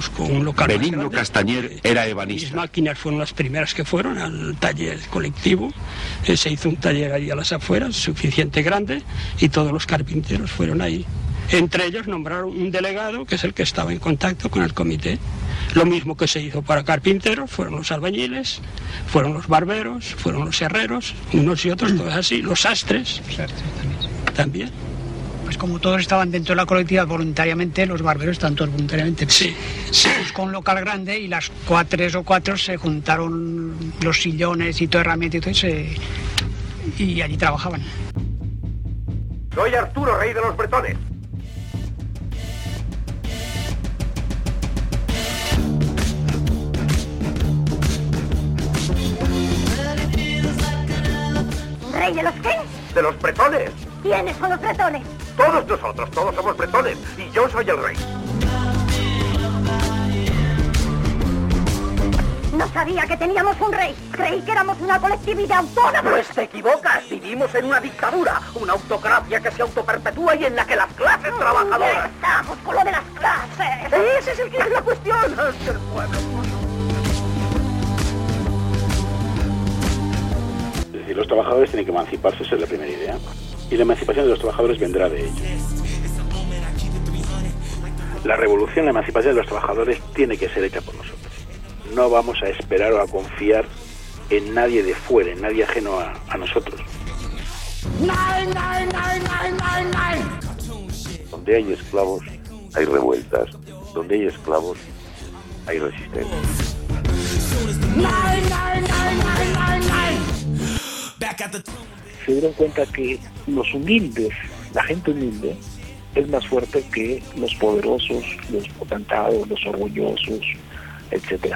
buscó un local. Benigno Castañer era ebanista. Mis máquinas fueron las primeras que fueron al taller colectivo. Se hizo un taller ahí a las afueras, suficiente grande, y todos los carpinteros fueron ahí. Entre ellos nombraron un delegado, que es el que estaba en contacto con el comité. Lo mismo que se hizo para carpinteros, fueron los albañiles, fueron los barberos, fueron los herreros, unos y otros, todos así, los sastres también. Pues como todos estaban dentro de la colectividad voluntariamente, los barberos están todos voluntariamente. Sí. Se buscó un local grande y las 3 o 4 se juntaron los sillones y todo herramienta y todo, y allí trabajaban. Soy Arturo, rey de los bretones. ¿Rey de los qué? De los bretones. ¿Quiénes son los bretones? Todos nosotros, todos somos bretones. Y yo soy el rey. No sabía que teníamos un rey. Creí que éramos una colectividad autónoma. Pues te equivocas. Vivimos en una dictadura. Una autocracia que se autoperpetúa y en la que las clases trabajadoras... Estamos con lo de las clases. Ese es el que es la cuestión. Es el pueblo. Es decir, los trabajadores tienen que emanciparse, esa es la primera idea. Y la emancipación de los trabajadores vendrá de ellos. La revolución, la emancipación de los trabajadores tiene que ser hecha por nosotros. No vamos a esperar o a confiar en nadie de fuera, en nadie ajeno a nosotros. Donde hay esclavos, hay revueltas. Donde hay esclavos, hay resistencia. Se dieron cuenta que los humildes, la gente humilde, es más fuerte que los poderosos, los potentados, los orgullosos, etcétera.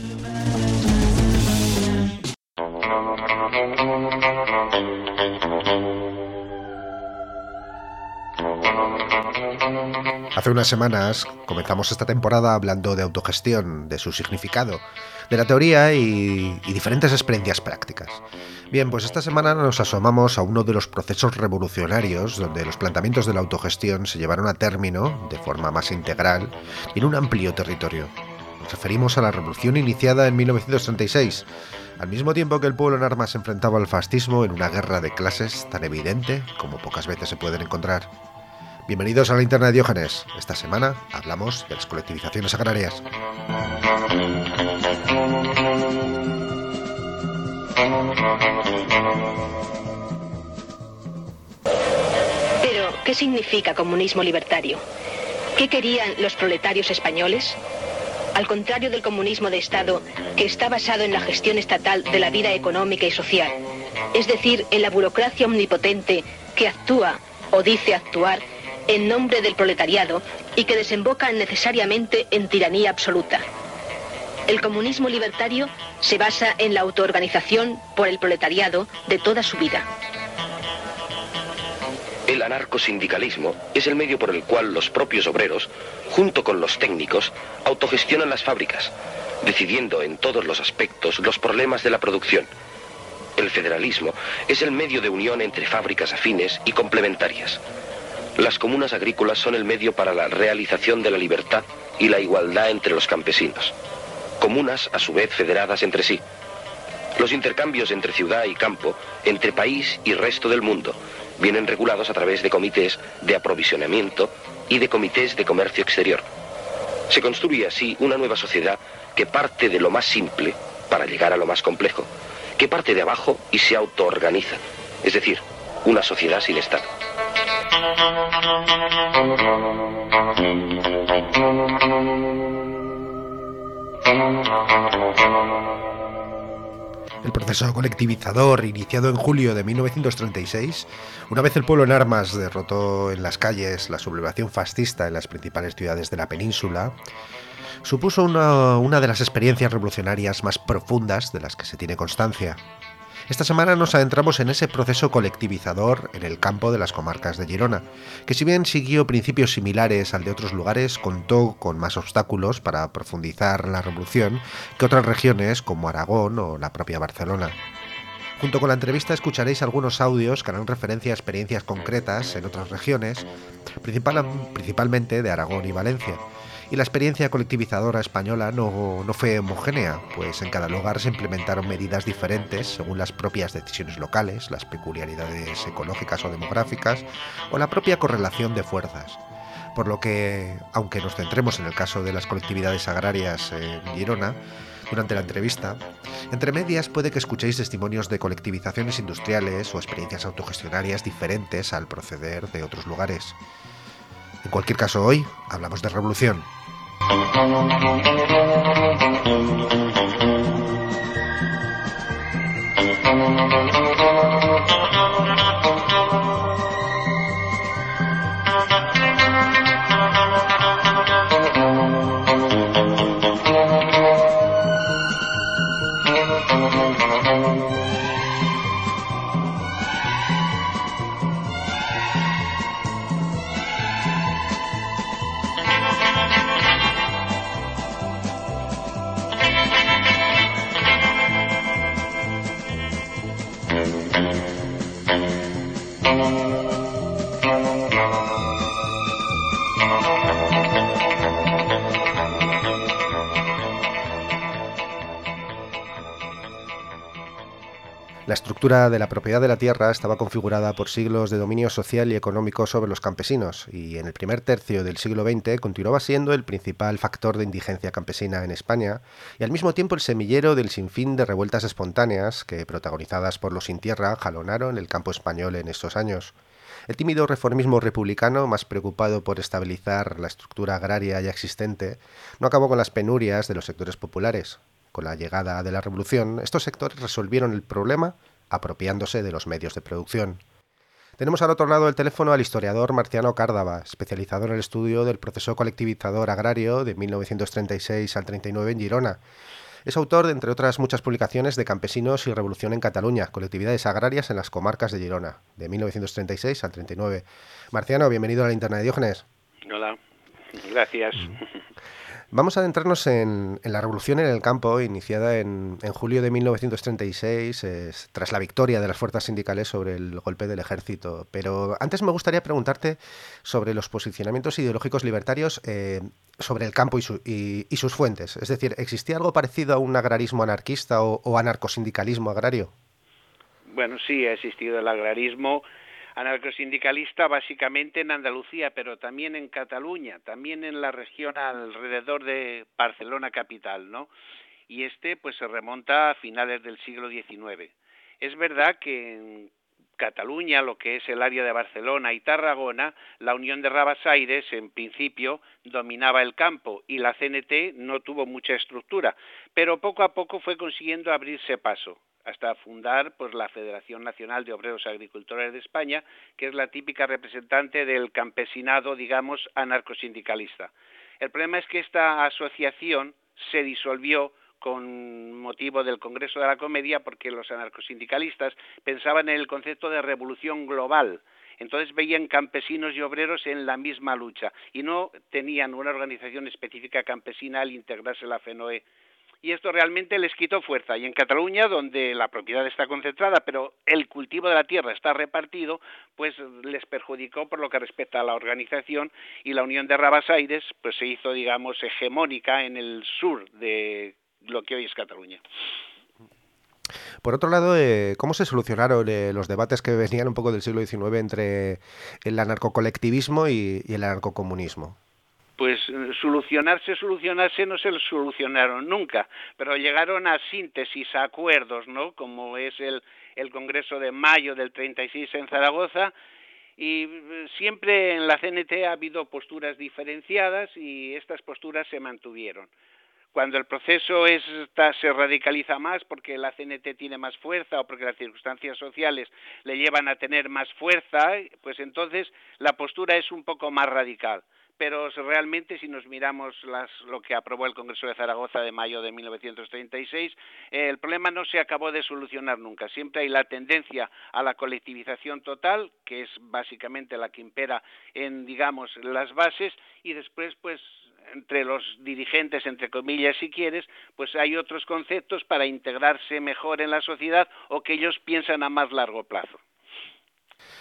Hace unas semanas comenzamos esta temporada hablando de autogestión, de su significado, de la teoría y diferentes experiencias prácticas. Bien, pues esta semana nos asomamos a uno de los procesos revolucionarios donde los planteamientos de la autogestión se llevaron a término de forma más integral y en un amplio territorio. Nos referimos a la revolución iniciada en 1936, al mismo tiempo que el pueblo en armas se enfrentaba al fascismo en una guerra de clases tan evidente como pocas veces se pueden encontrar. Bienvenidos a la Linterna de Diógenes. Esta semana hablamos de las colectivizaciones agrarias. Pero, ¿qué significa comunismo libertario? ¿Qué querían los proletarios españoles? Al contrario del comunismo de Estado, que está basado en la gestión estatal de la vida económica y social, es decir, en la burocracia omnipotente que actúa o dice actuar en nombre del proletariado y que desemboca necesariamente en tiranía absoluta. El comunismo libertario se basa en la autoorganización por el proletariado de toda su vida. El anarcosindicalismo es el medio por el cual los propios obreros, junto con los técnicos, autogestionan las fábricas, decidiendo en todos los aspectos los problemas de la producción. El federalismo es el medio de unión entre fábricas afines y complementarias. Las comunas agrícolas son el medio para la realización de la libertad y la igualdad entre los campesinos. Comunas, a su vez, federadas entre sí. Los intercambios entre ciudad y campo, entre país y resto del mundo, vienen regulados a través de comités de aprovisionamiento y de comités de comercio exterior. Se construye así una nueva sociedad que parte de lo más simple para llegar a lo más complejo, que parte de abajo y se autoorganiza, es decir, una sociedad sin Estado. El proceso colectivizador, iniciado en julio de 1936, una vez el pueblo en armas derrotó en las calles la sublevación fascista en las principales ciudades de la península, supuso una de las experiencias revolucionarias más profundas de las que se tiene constancia. Esta semana nos adentramos en ese proceso colectivizador en el campo de las comarcas de Girona, que si bien siguió principios similares al de otros lugares, contó con más obstáculos para profundizar la revolución que otras regiones como Aragón o la propia Barcelona. Junto con la entrevista escucharéis algunos audios que harán referencia a experiencias concretas en otras regiones, principalmente de Aragón y Valencia, Y la experiencia colectivizadora española no fue homogénea, pues en cada lugar se implementaron medidas diferentes según las propias decisiones locales, las peculiaridades ecológicas o demográficas, o la propia correlación de fuerzas. Por lo que, aunque nos centremos en el caso de las colectividades agrarias en Girona, durante la entrevista, entre medias puede que escuchéis testimonios de colectivizaciones industriales o experiencias autogestionarias diferentes al proceder de otros lugares. En cualquier caso, hoy hablamos de revolución. La estructura de la propiedad de la tierra estaba configurada por siglos de dominio social y económico sobre los campesinos, y en el primer tercio del siglo XX continuaba siendo el principal factor de indigencia campesina en España, y al mismo tiempo el semillero del sinfín de revueltas espontáneas que, protagonizadas por los sin tierra, jalonaron el campo español en estos años. El tímido reformismo republicano, más preocupado por estabilizar la estructura agraria ya existente, no acabó con las penurias de los sectores populares. Con la llegada de la revolución, estos sectores resolvieron el problema apropiándose de los medios de producción. Tenemos al otro lado del teléfono al historiador Marciano Cárdava, especializado en el estudio del proceso colectivizador agrario de 1936 al 39 en Girona. Es autor de, entre otras muchas publicaciones, de Campesinos y Revolución en Cataluña, colectividades agrarias en las comarcas de Girona, de 1936 al 39. Marciano, bienvenido a la Linterna de Diógenes. Hola, gracias. Vamos a adentrarnos en la revolución en el campo, iniciada en julio de 1936, tras la victoria de las fuerzas sindicales sobre el golpe del ejército. Pero antes me gustaría preguntarte sobre los posicionamientos ideológicos libertarios sobre el campo y sus fuentes. Es decir, ¿existía algo parecido a un agrarismo anarquista o anarcosindicalismo agrario? Bueno, sí, ha existido el agrarismo anarcosindicalista básicamente en Andalucía, pero también en Cataluña, también en la región alrededor de Barcelona capital, ¿no? Y pues se remonta a finales del siglo XIX. Es verdad que en Cataluña, lo que es el área de Barcelona y Tarragona, la Unión de Rabasaires en principio dominaba el campo y la CNT no tuvo mucha estructura, pero poco a poco fue consiguiendo abrirse paso, hasta fundar pues la Federación Nacional de Obreros Agricultores de España, que es la típica representante del campesinado, digamos, anarcosindicalista. El problema es que esta asociación se disolvió con motivo del Congreso de la Comedia porque los anarcosindicalistas pensaban en el concepto de revolución global. Entonces veían campesinos y obreros en la misma lucha y no tenían una organización específica campesina al integrarse la FNOE. Y esto realmente les quitó fuerza. Y en Cataluña, donde la propiedad está concentrada, pero el cultivo de la tierra está repartido, pues les perjudicó por lo que respecta a la organización, y la Unión de Rabasaires pues se hizo, digamos, hegemónica en el sur de lo que hoy es Cataluña. Por otro lado, ¿cómo se solucionaron los debates que venían un poco del siglo XIX entre el anarcocolectivismo y el anarcocomunismo? Pues solucionarse no se solucionaron nunca, pero llegaron a síntesis, a acuerdos, ¿no? Como es el Congreso de mayo del 36 en Zaragoza, y siempre en la CNT ha habido posturas diferenciadas y estas posturas se mantuvieron. Cuando el proceso se radicaliza más porque la CNT tiene más fuerza o porque las circunstancias sociales le llevan a tener más fuerza, pues entonces la postura es un poco más radical. Pero realmente si nos miramos lo que aprobó el Congreso de Zaragoza de mayo de 1936, el problema no se acabó de solucionar nunca. Siempre hay la tendencia a la colectivización total, que es básicamente la que impera en, digamos, las bases, y después, pues, entre los dirigentes, entre comillas, si quieres, pues hay otros conceptos para integrarse mejor en la sociedad o que ellos piensan a más largo plazo.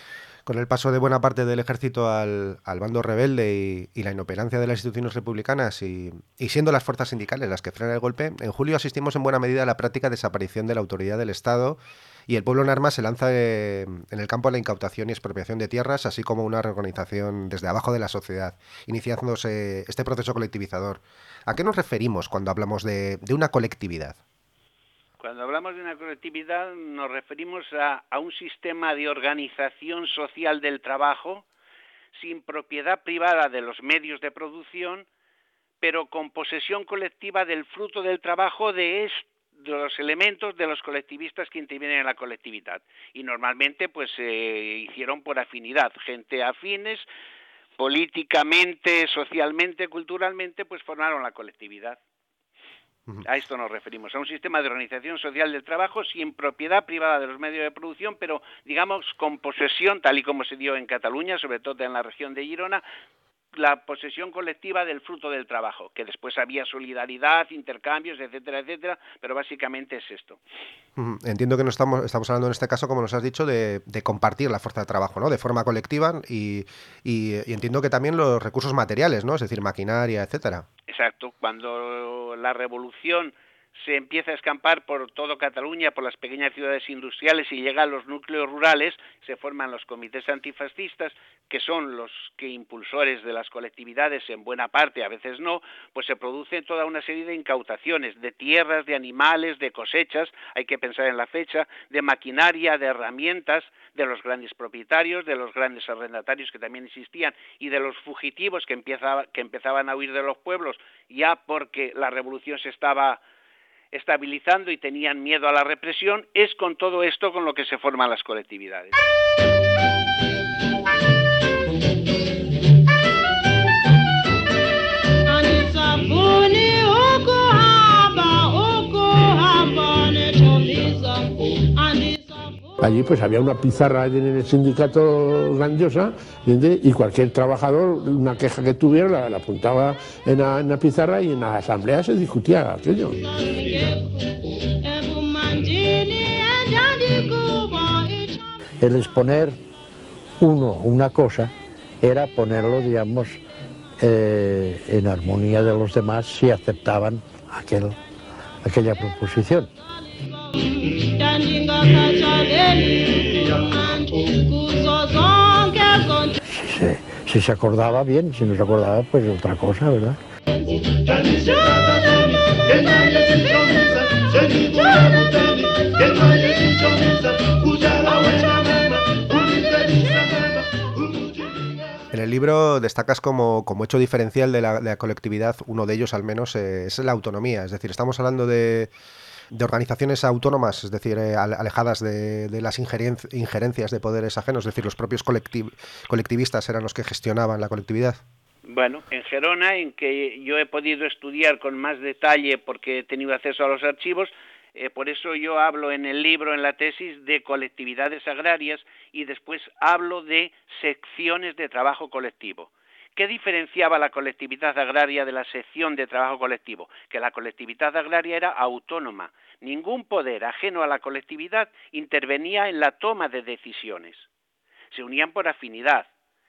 Con el paso de buena parte del ejército al bando rebelde y la inoperancia de las instituciones republicanas y siendo las fuerzas sindicales las que frenan el golpe, en julio asistimos en buena medida a la práctica desaparición de la autoridad del Estado y el pueblo en armas se lanza en el campo a la incautación y expropiación de tierras, así como una reorganización desde abajo de la sociedad, iniciándose este proceso colectivizador. ¿A qué nos referimos cuando hablamos de una colectividad? Cuando hablamos de una colectividad nos referimos a un sistema de organización social del trabajo sin propiedad privada de los medios de producción, pero con posesión colectiva del fruto del trabajo de los elementos de los colectivistas que intervienen en la colectividad. Y normalmente pues se hicieron por afinidad, gente afines, políticamente, socialmente, culturalmente, pues formaron la colectividad. A esto nos referimos, a un sistema de organización social del trabajo sin propiedad privada de los medios de producción, pero digamos con posesión, tal y como se dio en Cataluña, sobre todo en la región de Girona, la posesión colectiva del fruto del trabajo, que después había solidaridad, intercambios, etcétera, etcétera, pero básicamente es esto. Entiendo que no estamos hablando en este caso, como nos has dicho, de compartir la fuerza de trabajo, ¿no? De forma colectiva y entiendo que también los recursos materiales, ¿no? Es decir, maquinaria, etcétera. Exacto. Cuando la revolución se empieza a escampar por todo Cataluña, por las pequeñas ciudades industriales y llega a los núcleos rurales, se forman los comités antifascistas, que son los que impulsores de las colectividades en buena parte, a veces no, pues se produce toda una serie de incautaciones, de tierras, de animales, de cosechas, hay que pensar en la fecha, de maquinaria, de herramientas, de los grandes propietarios, de los grandes arrendatarios que también existían y de los fugitivos que empezaban a huir de los pueblos ya porque la revolución se estaba estabilizando y tenían miedo a la represión. Es con todo esto con lo que se forman las colectividades. Allí pues había una pizarra en el sindicato grandiosa y cualquier trabajador, una queja que tuviera, la apuntaba en la pizarra y en la asamblea se discutía aquello. El exponer una cosa era ponerlo, digamos, en armonía de los demás si aceptaban aquella proposición. Si se acordaba bien, si no se acordaba, pues otra cosa, ¿verdad? En el libro destacas como hecho diferencial de la colectividad, uno de ellos al menos, es la autonomía. Es decir, estamos hablando de organizaciones autónomas, es decir, alejadas de las injerencias de poderes ajenos, es decir, los propios colectivistas eran los que gestionaban la colectividad. Bueno, en Gerona, en que yo he podido estudiar con más detalle porque he tenido acceso a los archivos, por eso yo hablo en el libro, en la tesis, de colectividades agrarias y después hablo de secciones de trabajo colectivo. ¿Qué diferenciaba la colectividad agraria de la sección de trabajo colectivo? Que la colectividad agraria era autónoma. Ningún poder ajeno a la colectividad intervenía en la toma de decisiones. Se unían por afinidad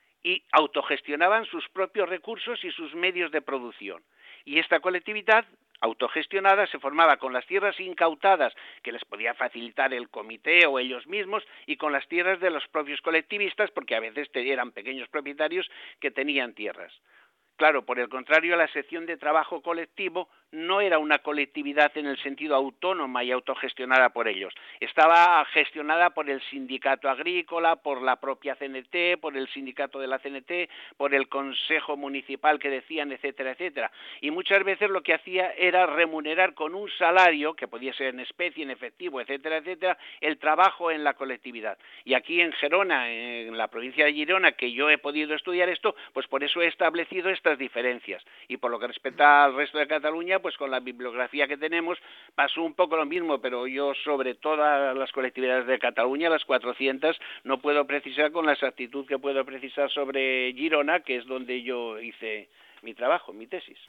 y autogestionaban sus propios recursos y sus medios de producción. Y esta colectividad autogestionada se formaba con las tierras incautadas que les podía facilitar el comité o ellos mismos y con las tierras de los propios colectivistas porque a veces eran pequeños propietarios que tenían tierras. Claro, por el contrario, la sección de trabajo colectivo no era una colectividad en el sentido autónoma y autogestionada por ellos. Estaba gestionada por el sindicato agrícola, por la propia CNT, por el sindicato de la CNT, por el consejo municipal que decían, etcétera, etcétera. Y muchas veces lo que hacía era remunerar con un salario, que podía ser en especie, en efectivo, etcétera, etcétera, el trabajo en la colectividad. Y aquí en Gerona, en la provincia de Girona, que yo he podido estudiar esto, pues por eso he establecido estas diferencias. Y por lo que respecta al resto de Cataluña, pues con la bibliografía que tenemos pasó un poco lo mismo, pero yo sobre todas las colectividades de Cataluña, las 400, no puedo precisar con la exactitud que puedo precisar sobre Girona, que es donde yo hice mi trabajo, mi tesis.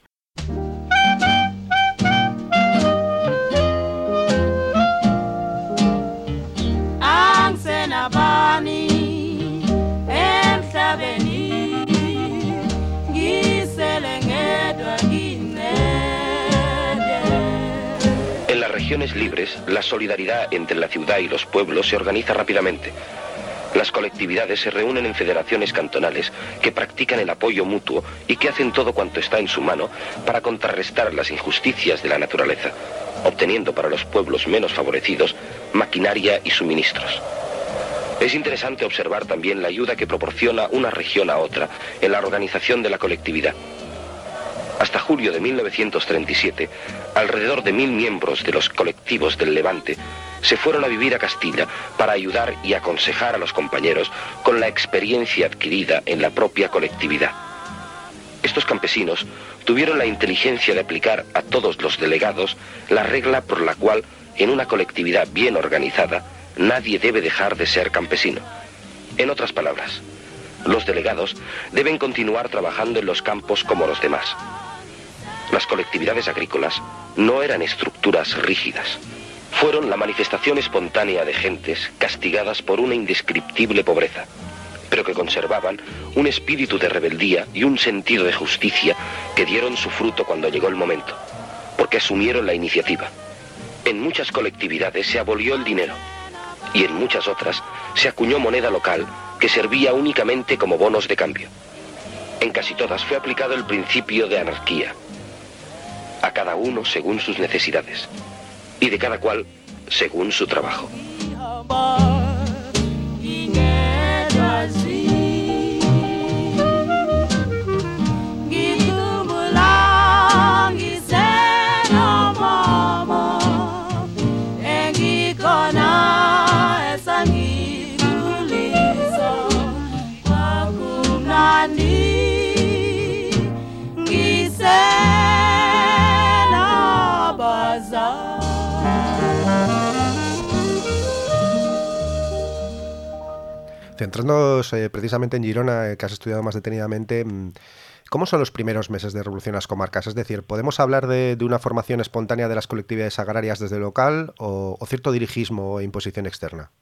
regiones libres, la solidaridad entre la ciudad y los pueblos se organiza rápidamente. Las colectividades se reúnen en federaciones cantonales que practican el apoyo mutuo y que hacen todo cuanto está en su mano para contrarrestar las injusticias de la naturaleza, obteniendo para los pueblos menos favorecidos maquinaria y suministros. Es interesante observar también la ayuda que proporciona una región a otra en la organización de la colectividad. Hasta julio de 1937, alrededor de 1000 miembros de los colectivos del Levante se fueron a vivir a Castilla para ayudar y aconsejar a los compañeros con la experiencia adquirida en la propia colectividad. Estos campesinos tuvieron la inteligencia de aplicar a todos los delegados la regla por la cual, en una colectividad bien organizada, nadie debe dejar de ser campesino. En otras palabras, los delegados deben continuar trabajando en los campos como los demás. Las colectividades agrícolas no eran estructuras rígidas. Fueron la manifestación espontánea de gentes castigadas por una indescriptible pobreza, pero que conservaban un espíritu de rebeldía y un sentido de justicia que dieron su fruto cuando llegó el momento, porque asumieron la iniciativa. En muchas colectividades se abolió el dinero y en muchas otras se acuñó moneda local que servía únicamente como bonos de cambio. En casi todas fue aplicado el principio de anarquía, a cada uno según sus necesidades y de cada cual según su trabajo. Centrándonos precisamente en Girona, que has estudiado más detenidamente, ¿cómo son los primeros meses de revolución en las comarcas? Es decir, ¿podemos hablar de una formación espontánea de las colectividades agrarias desde el local o cierto dirigismo e imposición externa?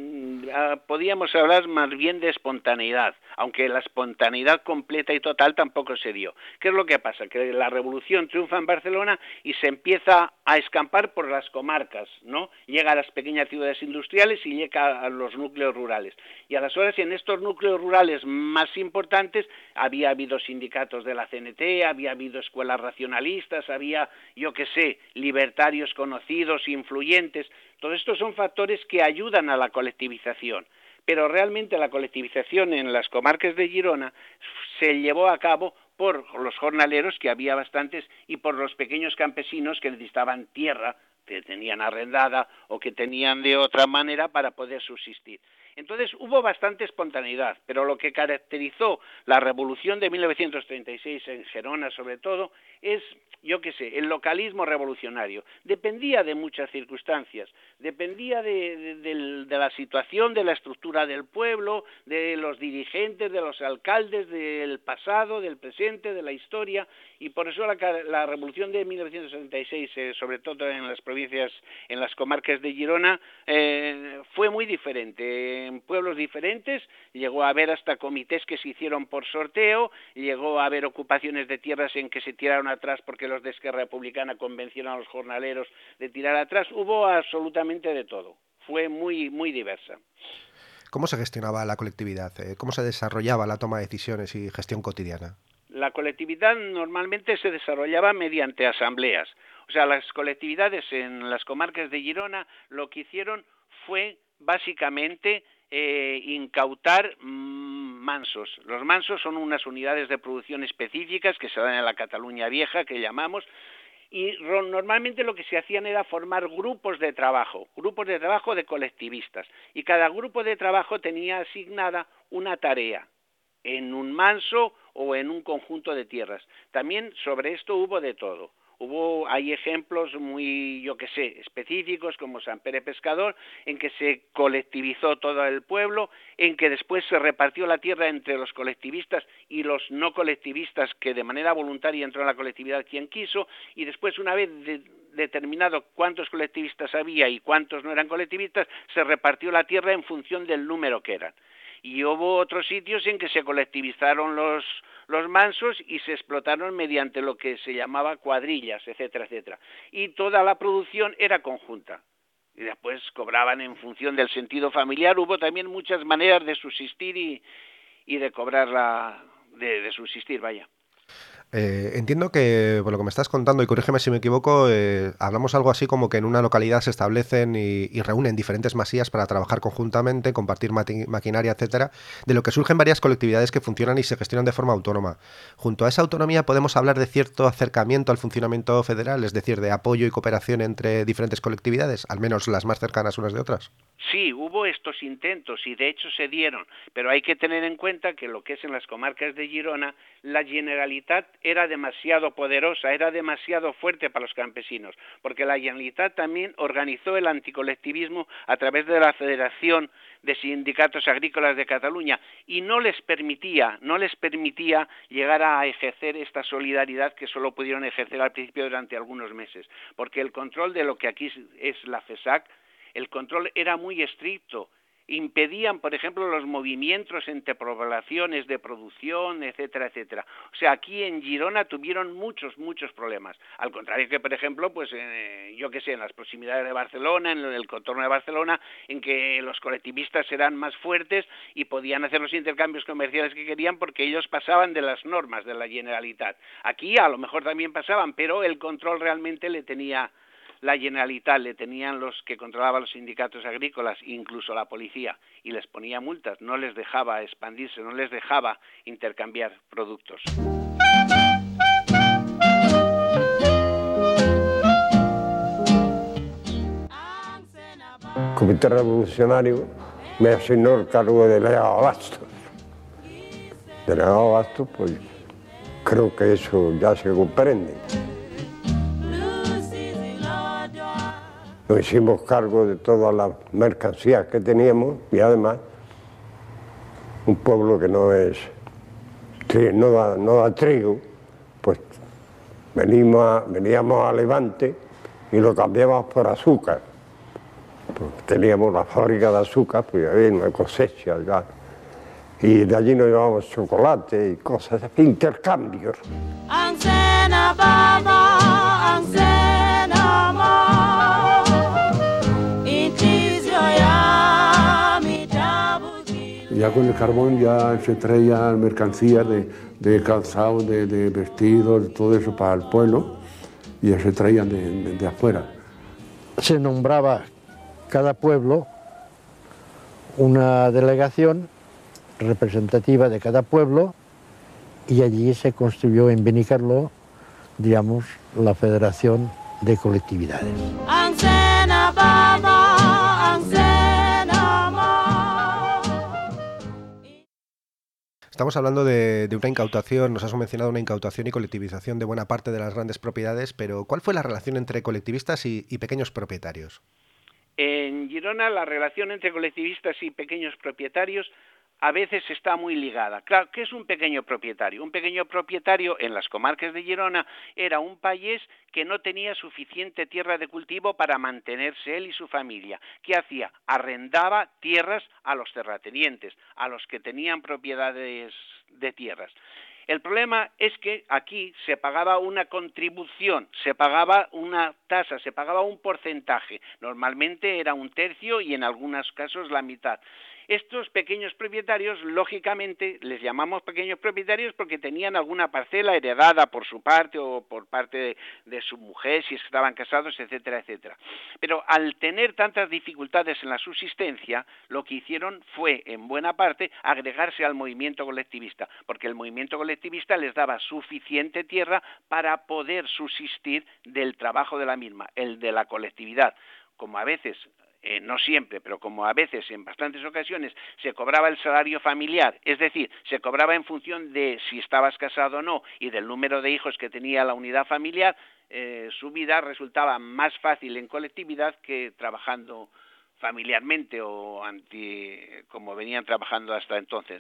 Podíamos hablar más bien de espontaneidad, aunque la espontaneidad completa y total tampoco se dio. ¿Qué es lo que pasa? Que la revolución triunfa en Barcelona y se empieza a escampar por las comarcas, ¿no? Llega a las pequeñas ciudades industriales y llega a los núcleos rurales. Y a las horas, en estos núcleos rurales más importantes, había habido sindicatos de la CNT, había habido escuelas racionalistas, había, yo qué sé, libertarios conocidos, influyentes. Todos estos son factores que ayudan a la colectivización, pero realmente la colectivización en las comarcas de Girona se llevó a cabo por los jornaleros, que había bastantes, y por los pequeños campesinos que necesitaban tierra, que tenían arrendada o que tenían de otra manera para poder subsistir. Entonces hubo bastante espontaneidad, pero lo que caracterizó la revolución de 1936 en Gerona sobre todo es, yo qué sé, el localismo revolucionario. Dependía de muchas circunstancias, dependía de la situación, de la estructura del pueblo, de los dirigentes, de los alcaldes, del pasado, del presente, de la historia, y por eso la revolución de 1936, sobre todo en las provincias, en las comarcas de Girona, fue muy diferente. En pueblos diferentes llegó a haber hasta comités que se hicieron por sorteo, llegó a haber ocupaciones de tierras en que se tiraron atrás porque los de Esquerra Republicana convencieron a los jornaleros de tirar atrás. Hubo absolutamente de todo. Fue muy, muy diversa. ¿Cómo se gestionaba la colectividad? ¿Cómo se desarrollaba la toma de decisiones y gestión cotidiana? La colectividad normalmente se desarrollaba mediante asambleas. O sea, las colectividades en las comarcas de Girona lo que hicieron fue básicamente incautar mansos. Los mansos son unas unidades de producción específicas que se dan en la Cataluña Vieja, que llamamos, y normalmente lo que se hacían era formar grupos de trabajo de colectivistas, y cada grupo de trabajo tenía asignada una tarea en un manso o en un conjunto de tierras. También sobre esto hubo de todo. Hay ejemplos muy, yo qué sé, específicos, como Sant Pere Pescador, en que se colectivizó todo el pueblo, en que después se repartió la tierra entre los colectivistas y los no colectivistas, que de manera voluntaria entró en la colectividad quien quiso, y después, una vez determinado cuántos colectivistas había y cuántos no eran colectivistas, se repartió la tierra en función del número que eran. Y hubo otros sitios en que se colectivizaron los mansos y se explotaron mediante lo que se llamaba cuadrillas, etcétera, etcétera. Y toda la producción era conjunta. Y después cobraban en función del sentido familiar. Hubo también muchas maneras de subsistir y de cobrar de subsistir, vaya. Entiendo que, por lo que me estás contando, y corrígeme si me equivoco, hablamos algo así como que en una localidad se establecen y reúnen diferentes masías para trabajar conjuntamente, compartir maquinaria, etcétera, de lo que surgen varias colectividades que funcionan y se gestionan de forma autónoma. Junto a esa autonomía podemos hablar de cierto acercamiento al funcionamiento federal, es decir, de apoyo y cooperación entre diferentes colectividades, al menos las más cercanas unas de otras. Sí, hubo estos intentos y de hecho se dieron, pero hay que tener en cuenta que lo que es en las comarcas de Girona, la Generalitat era demasiado poderosa, era demasiado fuerte para los campesinos, porque la Generalitat también organizó el anticolectivismo a través de la Federación de Sindicatos Agrícolas de Cataluña y no les permitía llegar a ejercer esta solidaridad que solo pudieron ejercer al principio durante algunos meses, porque el control de lo que aquí es la FESAC, el control era muy estricto. Impedían, por ejemplo, los movimientos entre poblaciones de producción, etcétera, etcétera. O sea, aquí en Girona tuvieron muchos problemas. Al contrario que, por ejemplo, pues yo que sé, en las proximidades de Barcelona, en el contorno de Barcelona, en que los colectivistas eran más fuertes y podían hacer los intercambios comerciales que querían porque ellos pasaban de las normas de la Generalitat. Aquí a lo mejor también pasaban, pero el control realmente le tenía la Generalitat, le tenían los que controlaban los sindicatos agrícolas, incluso la policía, y les ponía multas, no les dejaba expandirse, no les dejaba intercambiar productos. El Comité Revolucionario me asignó el cargo de delegado de Abastos. Delegado de Abastos, pues creo que eso ya se comprende. Nos hicimos cargo de todas las mercancías que teníamos y además un pueblo que no da trigo, pues veníamos a Levante y lo cambiamos por azúcar. Pues teníamos la fábrica de azúcar, pues había una cosecha ya. Y de allí nos llevábamos chocolate y cosas, intercambios. Ya con el carbón ya se traían mercancías de calzado, de vestidos, todo eso para el pueblo, y ya se traían de afuera. Se nombraba cada pueblo una delegación representativa de cada pueblo y allí se construyó en Benicarló, digamos, la Federación de Colectividades. Estamos hablando de una incautación, nos has mencionado una incautación y colectivización de buena parte de las grandes propiedades, pero ¿cuál fue la relación entre colectivistas y pequeños propietarios? En Girona la relación entre colectivistas y pequeños propietarios a veces está muy ligada. Claro, ¿qué es un pequeño propietario? Un pequeño propietario en las comarcas de Girona era un payés que no tenía suficiente tierra de cultivo para mantenerse él y su familia. ¿Qué hacía? Arrendaba tierras a los terratenientes, a los que tenían propiedades de tierras. El problema es que aquí se pagaba una contribución, se pagaba una tasa, se pagaba un porcentaje. Normalmente era 1/3 y en algunos casos la mitad. Estos pequeños propietarios, lógicamente, les llamamos pequeños propietarios porque tenían alguna parcela heredada por su parte o por parte de su mujer, si estaban casados, etcétera, etcétera. Pero al tener tantas dificultades en la subsistencia, lo que hicieron fue, en buena parte, agregarse al movimiento colectivista, porque el movimiento colectivista les daba suficiente tierra para poder subsistir del trabajo de la misma, el de la colectividad. Como a veces... no siempre, pero como a veces, en bastantes ocasiones, se cobraba el salario familiar, es decir, se cobraba en función de si estabas casado o no y del número de hijos que tenía la unidad familiar, su vida resultaba más fácil en colectividad que trabajando familiarmente o como venían trabajando hasta entonces.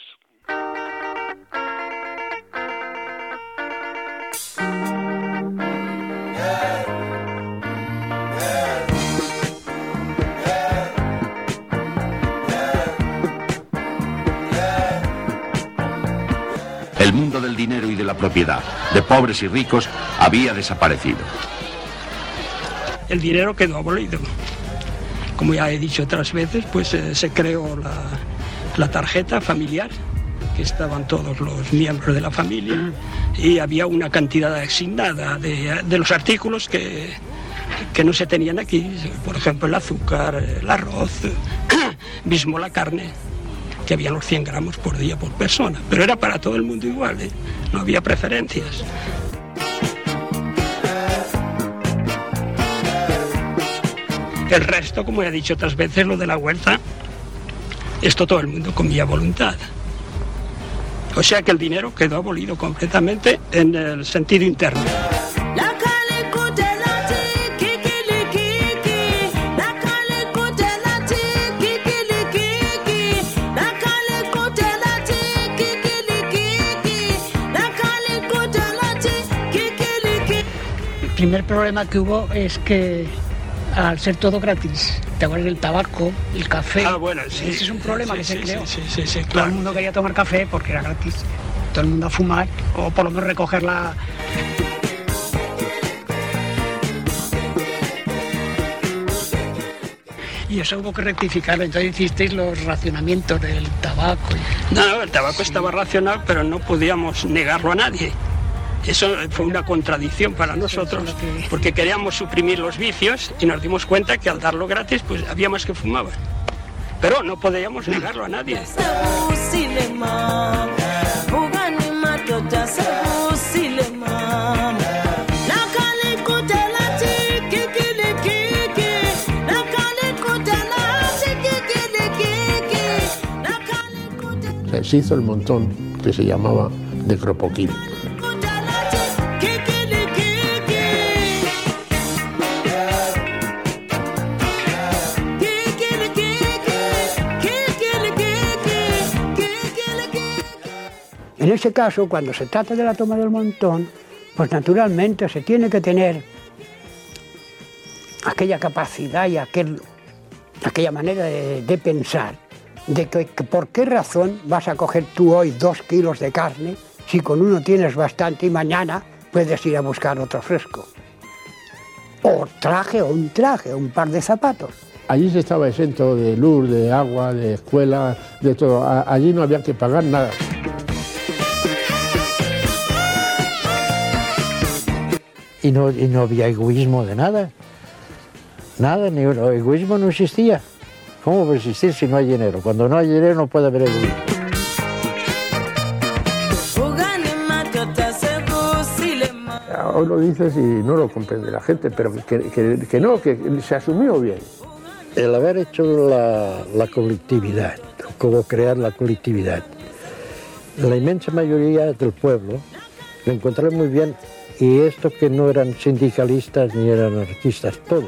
El mundo del dinero y de la propiedad, de pobres y ricos, había desaparecido. El dinero quedó abolido. Como ya he dicho otras veces, pues se creó la tarjeta familiar, que estaban todos los miembros de la familia, y había una cantidad asignada de los artículos que no se tenían aquí, por ejemplo el azúcar, el arroz, mismo la carne, que había los 100 gramos por día por persona, pero era para todo el mundo igual, no había preferencias. El resto, como he dicho otras veces, lo de la huerta, esto todo el mundo comía a voluntad. O sea que el dinero quedó abolido completamente en el sentido interno. El primer problema que hubo es que al ser todo gratis, te acuerdas del tabaco, el café. Ah, bueno, sí. Ese es un problema que se creó. Sí, Todo claro. el mundo quería tomar café porque era gratis. Todo el mundo a fumar, o por lo menos recoger la... Y eso hubo que rectificarlo, entonces hicisteis los racionamientos del tabaco. No, el tabaco estaba racionado, pero no podíamos negarlo a nadie. Eso fue una contradicción para nosotros, porque queríamos suprimir los vicios y nos dimos cuenta que al darlo gratis, pues había más que fumaban. Pero no podíamos negarlo a nadie. Se hizo el montón que se llamaba de Cropoquín. En ese caso, cuando se trata de la toma del montón, pues naturalmente se tiene que tener aquella capacidad y aquella manera de pensar, de que por qué razón vas a coger tú hoy 2 kilos de carne si con uno tienes bastante y mañana puedes ir a buscar otro fresco. O un par de zapatos. Allí se estaba exento de luz, de agua, de escuela, de todo. Allí no había que pagar nada. Y no había egoísmo de nada. Nada, ni el egoísmo no existía. ¿Cómo va a existir si no hay dinero? Cuando no hay dinero no puede haber egoísmo. Hoy lo dices y no lo comprende la gente, pero que no, que se asumió bien. El haber hecho la colectividad, cómo crear la colectividad, la inmensa mayoría del pueblo lo encontré muy bien, y esto que no eran sindicalistas ni eran anarquistas, todos.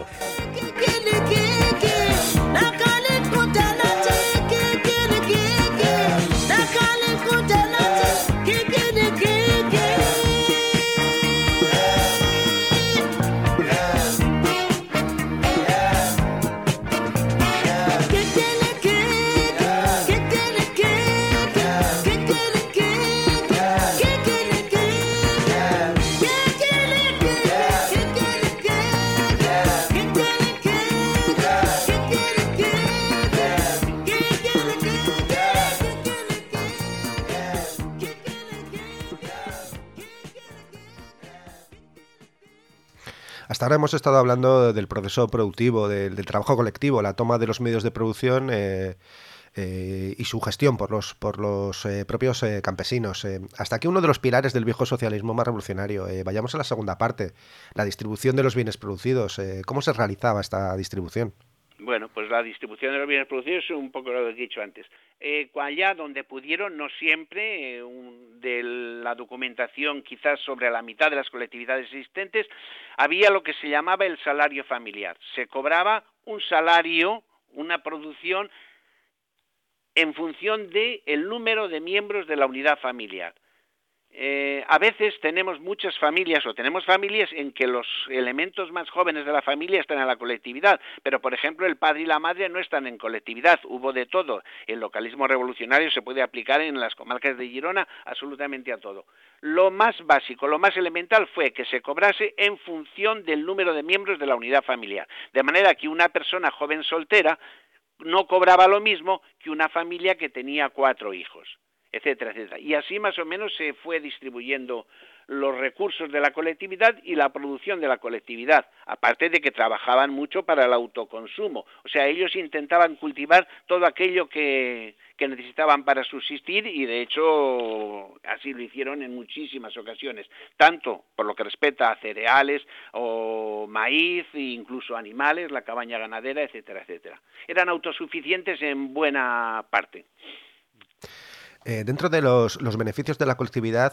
Hasta ahora hemos estado hablando del proceso productivo, del trabajo colectivo, la toma de los medios de producción y su gestión por los propios campesinos. Hasta aquí uno de los pilares del viejo socialismo más revolucionario. Vayamos a la segunda parte, la distribución de los bienes producidos. ¿Cómo se realizaba esta distribución? Bueno, pues la distribución de los bienes producidos es un poco lo que he dicho antes. Allá donde pudieron, no siempre, de la documentación quizás sobre la mitad de las colectividades existentes, había lo que se llamaba el salario familiar. Se cobraba un salario, una producción, en función del número de miembros de la unidad familiar. A veces tenemos muchas familias o tenemos familias en que los elementos más jóvenes de la familia están en la colectividad, pero por ejemplo el padre y la madre no están en colectividad, hubo de todo. El localismo revolucionario se puede aplicar en las comarcas de Girona absolutamente a todo. Lo más básico, lo más elemental fue que se cobrase en función del número de miembros de la unidad familiar, de manera que una persona joven soltera no cobraba lo mismo que una familia que tenía 4 hijos, etcétera, etcétera. Y así más o menos se fue distribuyendo los recursos de la colectividad y la producción de la colectividad, aparte de que trabajaban mucho para el autoconsumo. O sea, ellos intentaban cultivar todo aquello que necesitaban para subsistir y de hecho así lo hicieron en muchísimas ocasiones, tanto por lo que respecta a cereales o maíz e incluso animales, la cabaña ganadera, etcétera, etcétera. Eran autosuficientes en buena parte. Dentro de los beneficios de la colectividad,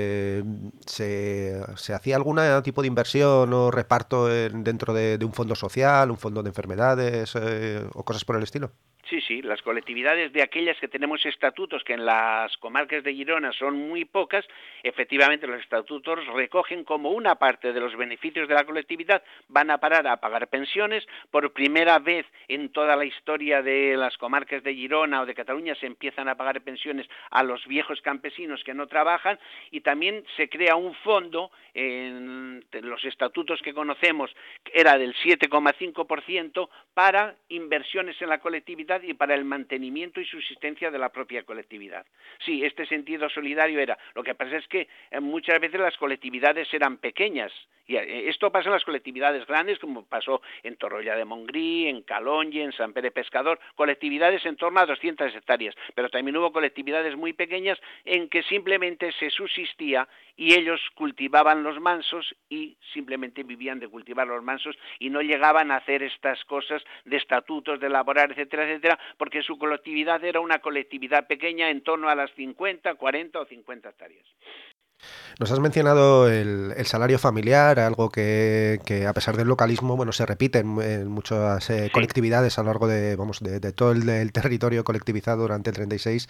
¿se hacía algún tipo de inversión o reparto dentro de un fondo social, un fondo de enfermedades o cosas por el estilo? Sí, las colectividades de aquellas que tenemos estatutos, que en las comarcas de Girona son muy pocas, efectivamente los estatutos recogen como una parte de los beneficios de la colectividad van a parar a pagar pensiones. Por primera vez en toda la historia de las comarcas de Girona o de Cataluña se empiezan a pagar pensiones a los viejos campesinos que no trabajan, y también se crea un fondo en los estatutos que conocemos, era del 7,5% para inversiones en la colectividad y para el mantenimiento y subsistencia de la propia colectividad. Sí, este sentido solidario era. Lo que pasa es que muchas veces las colectividades eran pequeñas, y esto pasa en las colectividades grandes, como pasó en Torroella de Montgrí, en Calonge, en Sant Pere Pescador, colectividades en torno a 200 hectáreas, pero también hubo colectividades muy pequeñas en que simplemente se subsistía y ellos cultivaban los mansos y simplemente vivían de cultivar los mansos y no llegaban a hacer estas cosas de estatutos, de elaborar, etcétera, etcétera, porque su colectividad era una colectividad pequeña en torno a las 50, 40 o 50 hectáreas. Nos has mencionado el salario familiar, algo que a pesar del localismo, bueno, se repite en muchas colectividades a lo largo de todo el territorio colectivizado durante el 36.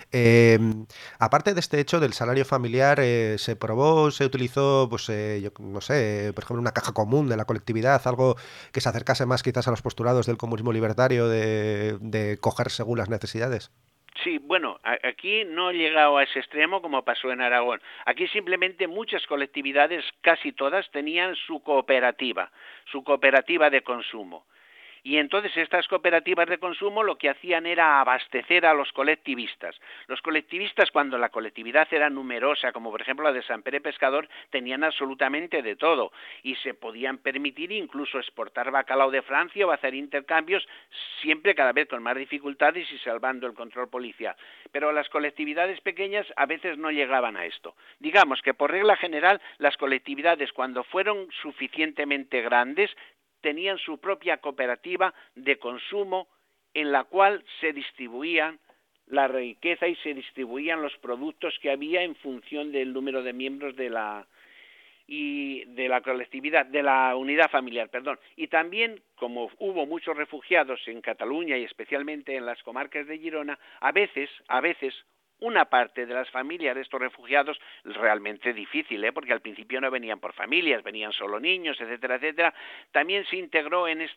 Aparte de este hecho del salario familiar, se probó, se utilizó, pues yo no sé, por ejemplo, una caja común de la colectividad, algo que se acercase más quizás a los postulados del comunismo libertario de coger según las necesidades. Sí, bueno, aquí no he llegado a ese extremo como pasó en Aragón. Aquí simplemente muchas colectividades, casi todas, tenían su cooperativa de consumo. Y entonces estas cooperativas de consumo lo que hacían era abastecer a los colectivistas. Los colectivistas, cuando la colectividad era numerosa, como por ejemplo la de Sant Pere Pescador, tenían absolutamente de todo y se podían permitir incluso exportar bacalao de Francia o hacer intercambios, siempre cada vez con más dificultades y salvando el control policial. Pero las colectividades pequeñas a veces no llegaban a esto. Digamos que por regla general las colectividades, cuando fueron suficientemente grandes, tenían su propia cooperativa de consumo en la cual se distribuían la riqueza y se distribuían los productos que había en función del número de miembros de la colectividad, de la unidad familiar, perdón. Y también, como hubo muchos refugiados en Cataluña y especialmente en las comarcas de Girona, a veces una parte de las familias de estos refugiados, realmente difícil, porque al principio no venían por familias, venían solo niños, etcétera, etcétera, también se integró en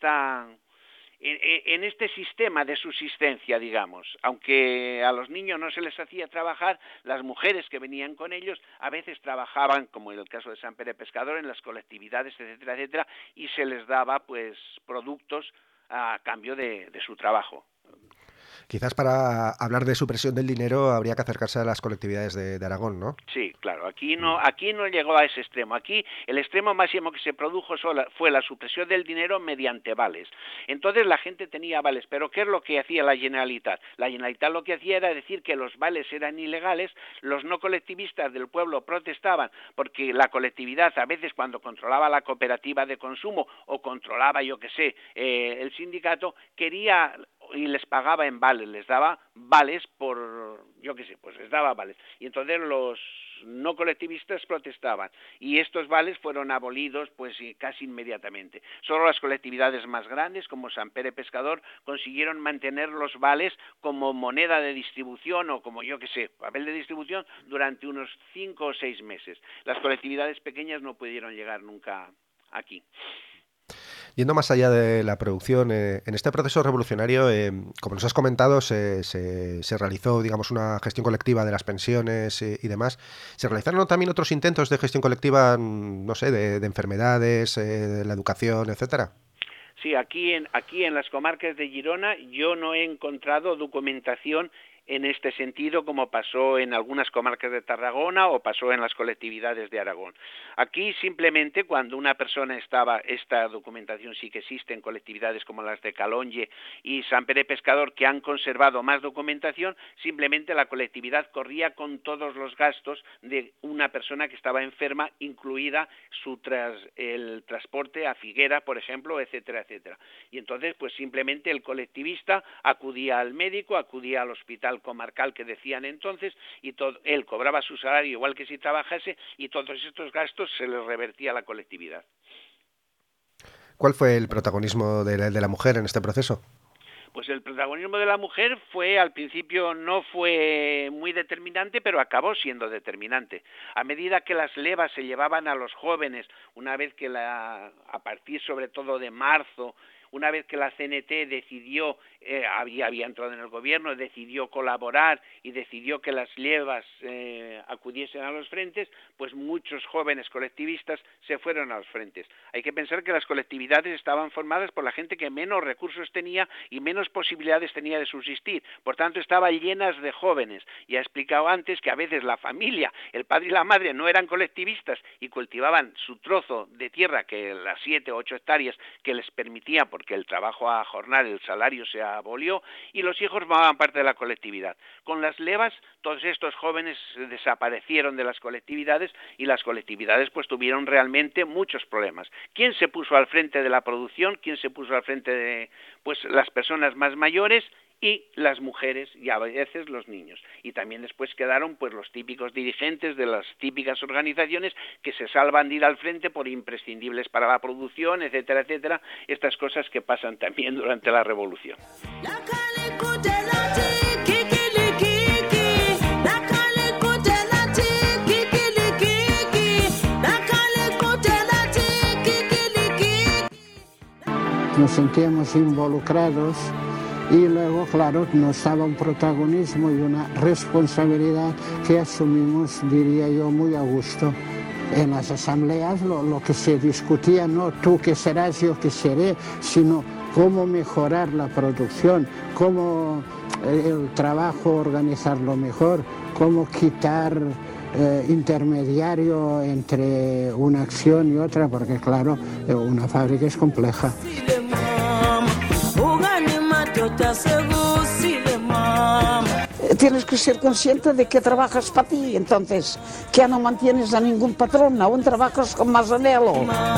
este sistema de subsistencia, digamos. Aunque a los niños no se les hacía trabajar, las mujeres que venían con ellos a veces trabajaban, como en el caso de Sant Pere Pescador, en las colectividades, etcétera, etcétera, y se les daba pues productos a cambio de su trabajo. Quizás para hablar de supresión del dinero habría que acercarse a las colectividades de Aragón, ¿no? Sí, claro, aquí no llegó a ese extremo. Aquí el extremo máximo que se produjo fue la supresión del dinero mediante vales. Entonces la gente tenía vales, pero ¿qué es lo que hacía la Generalitat? La Generalitat lo que hacía era decir que los vales eran ilegales, los no colectivistas del pueblo protestaban porque la colectividad a veces cuando controlaba la cooperativa de consumo o controlaba, yo qué sé, el sindicato, quería y les pagaba en vales, les daba vales por, yo qué sé, pues les daba vales. Y entonces los no colectivistas protestaban y estos vales fueron abolidos pues casi inmediatamente. Solo las colectividades más grandes como Sant Pere Pescador consiguieron mantener los vales como moneda de distribución o como yo que sé, papel de distribución durante unos 5 o 6 meses. Las colectividades pequeñas no pudieron llegar nunca aquí. Yendo más allá de la producción, en este proceso revolucionario, como nos has comentado, se realizó, digamos, una gestión colectiva de las pensiones y demás. ¿Se realizaron también otros intentos de gestión colectiva, no sé, de enfermedades, de la educación, etcétera? Sí, aquí en las comarcas de Girona yo no he encontrado documentación en este sentido, como pasó en algunas comarcas de Tarragona o pasó en las colectividades de Aragón. Aquí simplemente cuando una persona esta documentación sí que existe en colectividades como las de Calonge y Sant Pere Pescador, que han conservado más documentación, simplemente la colectividad corría con todos los gastos de una persona que estaba enferma, incluida el transporte a Figuera, por ejemplo, etcétera, etcétera. Y entonces, pues simplemente el colectivista acudía al médico, acudía al hospital comarcal que decían entonces, y él cobraba su salario igual que si trabajase, y todos estos gastos se les revertía a la colectividad. ¿Cuál fue el protagonismo de la mujer en este proceso? Pues el protagonismo de la mujer al principio no fue muy determinante, pero acabó siendo determinante. A medida que las levas se llevaban a los jóvenes, una vez que a partir sobre todo de marzo, una vez que la CNT decidió, había entrado en el gobierno, decidió colaborar y decidió que las levas acudiesen a los frentes, pues muchos jóvenes colectivistas se fueron a los frentes. Hay que pensar que las colectividades estaban formadas por la gente que menos recursos tenía y menos posibilidades tenía de subsistir. Por tanto, estaban llenas de jóvenes. Ya he explicado antes que a veces la familia, el padre y la madre no eran colectivistas y cultivaban su trozo de tierra, que las 7 o 8 hectáreas que les permitía, porque el trabajo a jornal, el salario se abolió, y los hijos formaban parte de la colectividad. Con las levas, todos estos jóvenes desaparecieron de las colectividades y las colectividades pues tuvieron realmente muchos problemas. ¿Quién se puso al frente de la producción? ¿Quién se puso al frente de pues las personas más mayores? Y las mujeres y a veces los niños. Y también después quedaron pues los típicos dirigentes de las típicas organizaciones que se salvan de ir al frente por imprescindibles para la producción, etcétera, etcétera. Estas cosas que pasan también durante la revolución. Nos sentíamos involucrados. Y luego, claro, nos daba un protagonismo y una responsabilidad que asumimos, diría yo, muy a gusto. En las asambleas lo que se discutía, no tú qué serás, yo qué seré, sino cómo mejorar la producción, cómo el trabajo organizarlo mejor, cómo quitar intermediario entre una acción y otra, porque claro, una fábrica es compleja. Tienes que ser consciente de que trabajas para ti, entonces que ya no mantienes a ningún patrón, aún trabajas con más anhelo.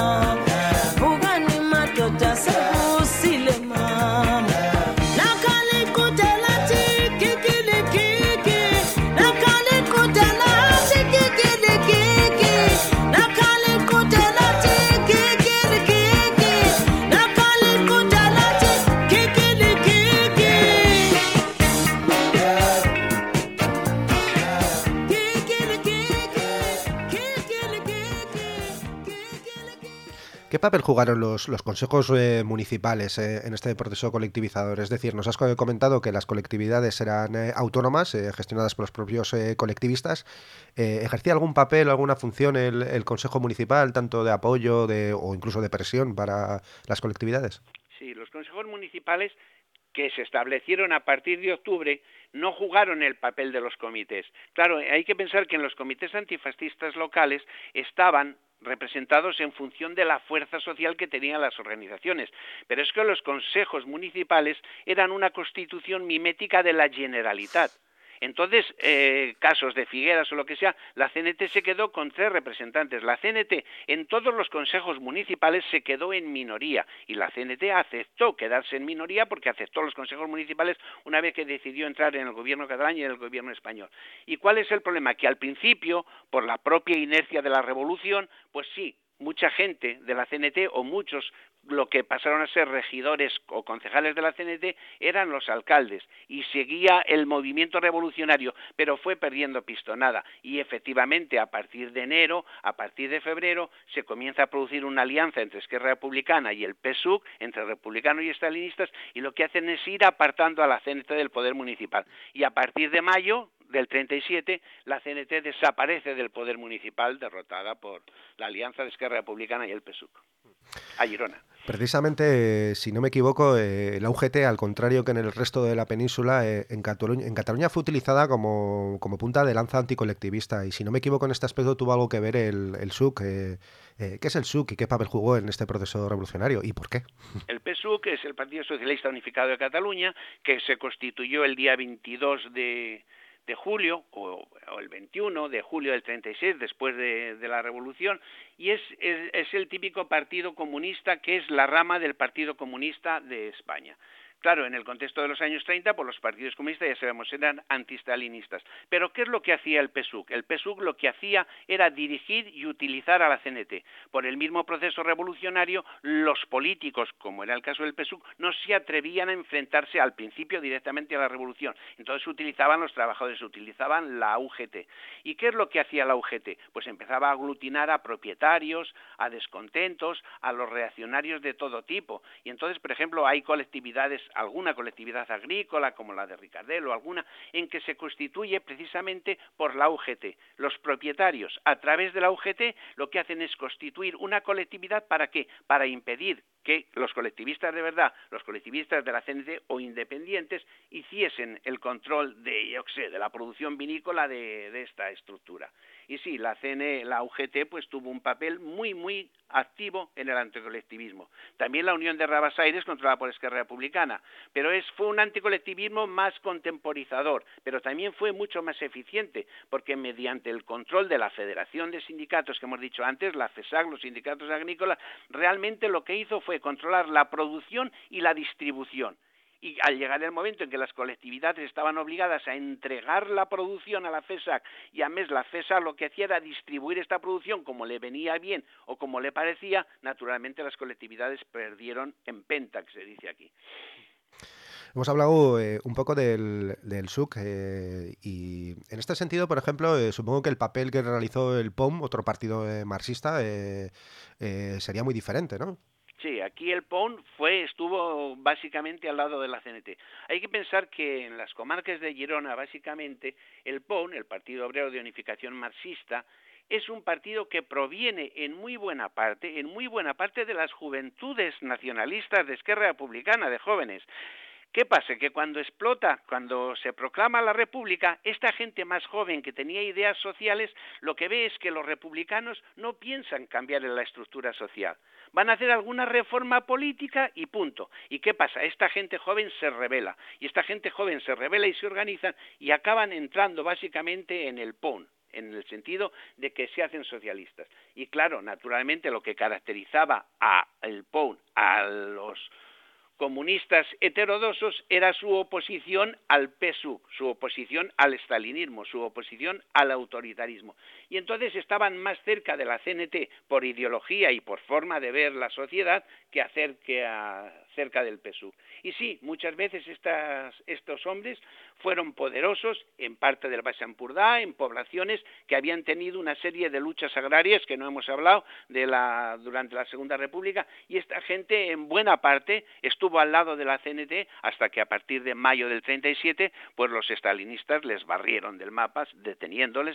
¿Qué papel jugaron los consejos municipales en este proceso colectivizador? Es decir, nos has comentado que las colectividades eran autónomas, gestionadas por los propios colectivistas. ¿Ejercía algún papel o alguna función el Consejo Municipal, tanto de apoyo o incluso de presión para las colectividades? Sí, los consejos municipales que se establecieron a partir de octubre no jugaron el papel de los comités. Claro, hay que pensar que en los comités antifascistas locales estaban representados en función de la fuerza social que tenían las organizaciones. Pero es que los consejos municipales eran una constitución mimética de la Generalitat. Entonces, casos de Figueras o lo que sea, la CNT se quedó con 3 representantes. La CNT en todos los consejos municipales se quedó en minoría y la CNT aceptó quedarse en minoría porque aceptó los consejos municipales una vez que decidió entrar en el gobierno catalán y en el gobierno español. ¿Y cuál es el problema? Que al principio, por la propia inercia de la revolución, pues sí, mucha gente de la CNT o muchos lo que pasaron a ser regidores o concejales de la CNT eran los alcaldes y seguía el movimiento revolucionario, pero fue perdiendo pistonada y efectivamente a partir de enero, a partir de febrero, se comienza a producir una alianza entre Esquerra Republicana y el PSUC, entre republicanos y estalinistas, y lo que hacen es ir apartando a la CNT del poder municipal. Y a partir de mayo del 37, la CNT desaparece del poder municipal, derrotada por la alianza de Esquerra Republicana y el PSUC. A Girona. Precisamente, si no me equivoco, la UGT, al contrario que en el resto de la península, en Cataluña fue utilizada como punta de lanza anticolectivista, y si no me equivoco en este aspecto tuvo algo que ver el SUC. ¿Qué es el SUC y qué papel jugó en este proceso revolucionario y por qué? El PSUC es el Partido Socialista Unificado de Cataluña, que se constituyó el día 22 de julio o el 21 de julio del 36, después de la revolución, y es el típico partido comunista que es la rama del Partido Comunista de España. Claro, en el contexto de los años 30, pues los partidos comunistas, ya sabemos, eran antistalinistas. Pero ¿qué es lo que hacía el PSUC? El PSUC lo que hacía era dirigir y utilizar a la CNT. Por el mismo proceso revolucionario, los políticos, como era el caso del PSUC, no se atrevían a enfrentarse al principio directamente a la revolución. Entonces utilizaban los trabajadores, utilizaban la UGT. ¿Y qué es lo que hacía la UGT? Pues empezaba a aglutinar a propietarios, a descontentos, a los reaccionarios de todo tipo. Y entonces, por ejemplo, hay colectividades, alguna colectividad agrícola como la de Ricardel o alguna en que se constituye precisamente por la UGT. Los propietarios a través de la UGT lo que hacen es constituir una colectividad ¿para qué? Para impedir que los colectivistas de verdad, los colectivistas de la CNT o independientes hiciesen el control de la producción vinícola de esta estructura. Y sí, la UGT pues tuvo un papel muy activo en el anticolectivismo. También la Unión de Rabasaires, controlada por Esquerra Republicana, pero fue un anticolectivismo más contemporizador, pero también fue mucho más eficiente, porque mediante el control de la Federación de Sindicatos que hemos dicho antes, la FESAC, los sindicatos agrícolas, realmente lo que hizo fue controlar la producción y la distribución. Y al llegar el momento en que las colectividades estaban obligadas a entregar la producción a la FESAC, y a mes la FESAC lo que hacía era distribuir esta producción como le venía bien o como le parecía, naturalmente las colectividades perdieron empenta, que se dice aquí. Hemos hablado un poco del SUC y en este sentido, por ejemplo, supongo que el papel que realizó el POM, otro partido marxista, sería muy diferente, ¿no? Sí, aquí el PON estuvo básicamente al lado de la CNT. Hay que pensar que en las comarcas de Girona, básicamente, el PON, el Partido Obrero de Unificación Marxista, es un partido que proviene en muy buena parte de las juventudes nacionalistas de Esquerra Republicana, de jóvenes. ¿Qué pasa? Que cuando se proclama la República, esta gente más joven que tenía ideas sociales, lo que ve es que los republicanos no piensan cambiar en la estructura social. Van a hacer alguna reforma política y punto. ¿Y qué pasa? Esta gente joven se rebela. Y esta gente joven se rebela y se organizan y acaban entrando básicamente en el PON, en el sentido de que se hacen socialistas. Y claro, naturalmente lo que caracterizaba al PON, a los comunistas heterodoxos, era su oposición al PSUC, su oposición al estalinismo, su oposición al autoritarismo. Y entonces estaban más cerca de la CNT por ideología y por forma de ver la sociedad que cerca del PSUC. Y sí, muchas veces estos hombres fueron poderosos en parte del Baix Empordà, en poblaciones que habían tenido una serie de luchas agrarias que no hemos hablado durante la Segunda República, y esta gente en buena parte estuvo al lado de la CNT hasta que a partir de mayo del 37 pues los estalinistas les barrieron del mapa, deteniéndoles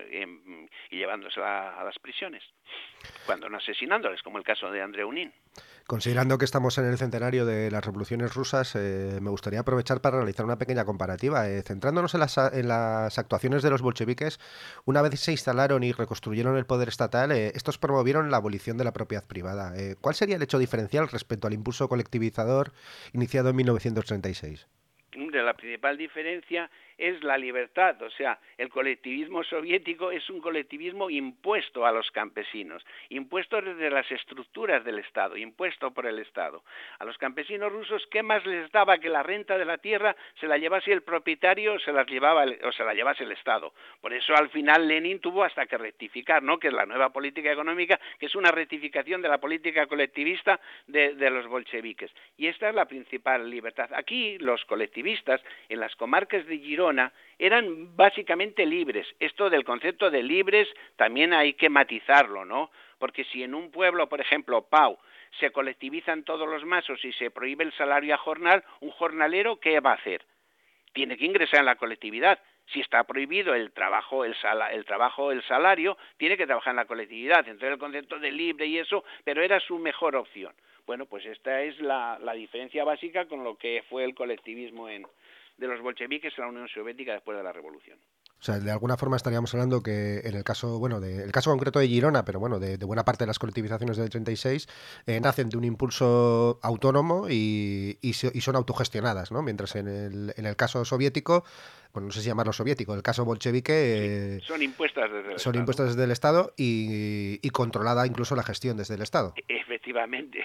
y llevándose a las prisiones, cuando no asesinándoles, como el caso de Andreu Nin. Considerando que estamos en el centenario de las revoluciones rusas, me gustaría aprovechar para realizar una pequeña comparativa. Centrándonos en las actuaciones de los bolcheviques, una vez se instalaron y reconstruyeron el poder estatal, estos promovieron la abolición de la propiedad privada. ¿Cuál sería el hecho diferencial respecto al impulso colectivizador iniciado en 1936? La principal diferencia es la libertad. O sea, el colectivismo soviético es un colectivismo impuesto a los campesinos, impuesto desde las estructuras del Estado, impuesto por el Estado. A los campesinos rusos, ¿qué más les daba que la renta de la tierra se la llevase el propietario o se la llevase el Estado? Por eso al final Lenin tuvo hasta que rectificar, ¿no?, que es la nueva política económica, que es una rectificación de la política colectivista de los bolcheviques. Y esta es la principal libertad. Aquí los colectivistas en las comarcas de Girona eran básicamente libres. Esto del concepto de libres también hay que matizarlo, ¿no? Porque si en un pueblo, por ejemplo, Pau, se colectivizan todos los masos y se prohíbe el salario a jornal, un jornalero, ¿qué va a hacer? Tiene que ingresar en la colectividad. Si está prohibido el trabajo, el salario, tiene que trabajar en la colectividad. Entonces el concepto de libre y eso, pero era su mejor opción. Bueno, pues esta es la diferencia básica con lo que fue el colectivismo de los bolcheviques en la Unión Soviética después de la Revolución. O sea, de alguna forma estaríamos hablando que en el caso, bueno, el caso concreto de Girona, pero bueno, de buena parte de las colectivizaciones del 36, nacen de un impulso autónomo y son autogestionadas, ¿no? Mientras en el caso soviético, bueno, no sé si llamarlo soviético, el caso bolchevique... son impuestas desde el Estado. Son impuestas desde el Estado y controlada incluso la gestión desde el Estado. Efectivamente,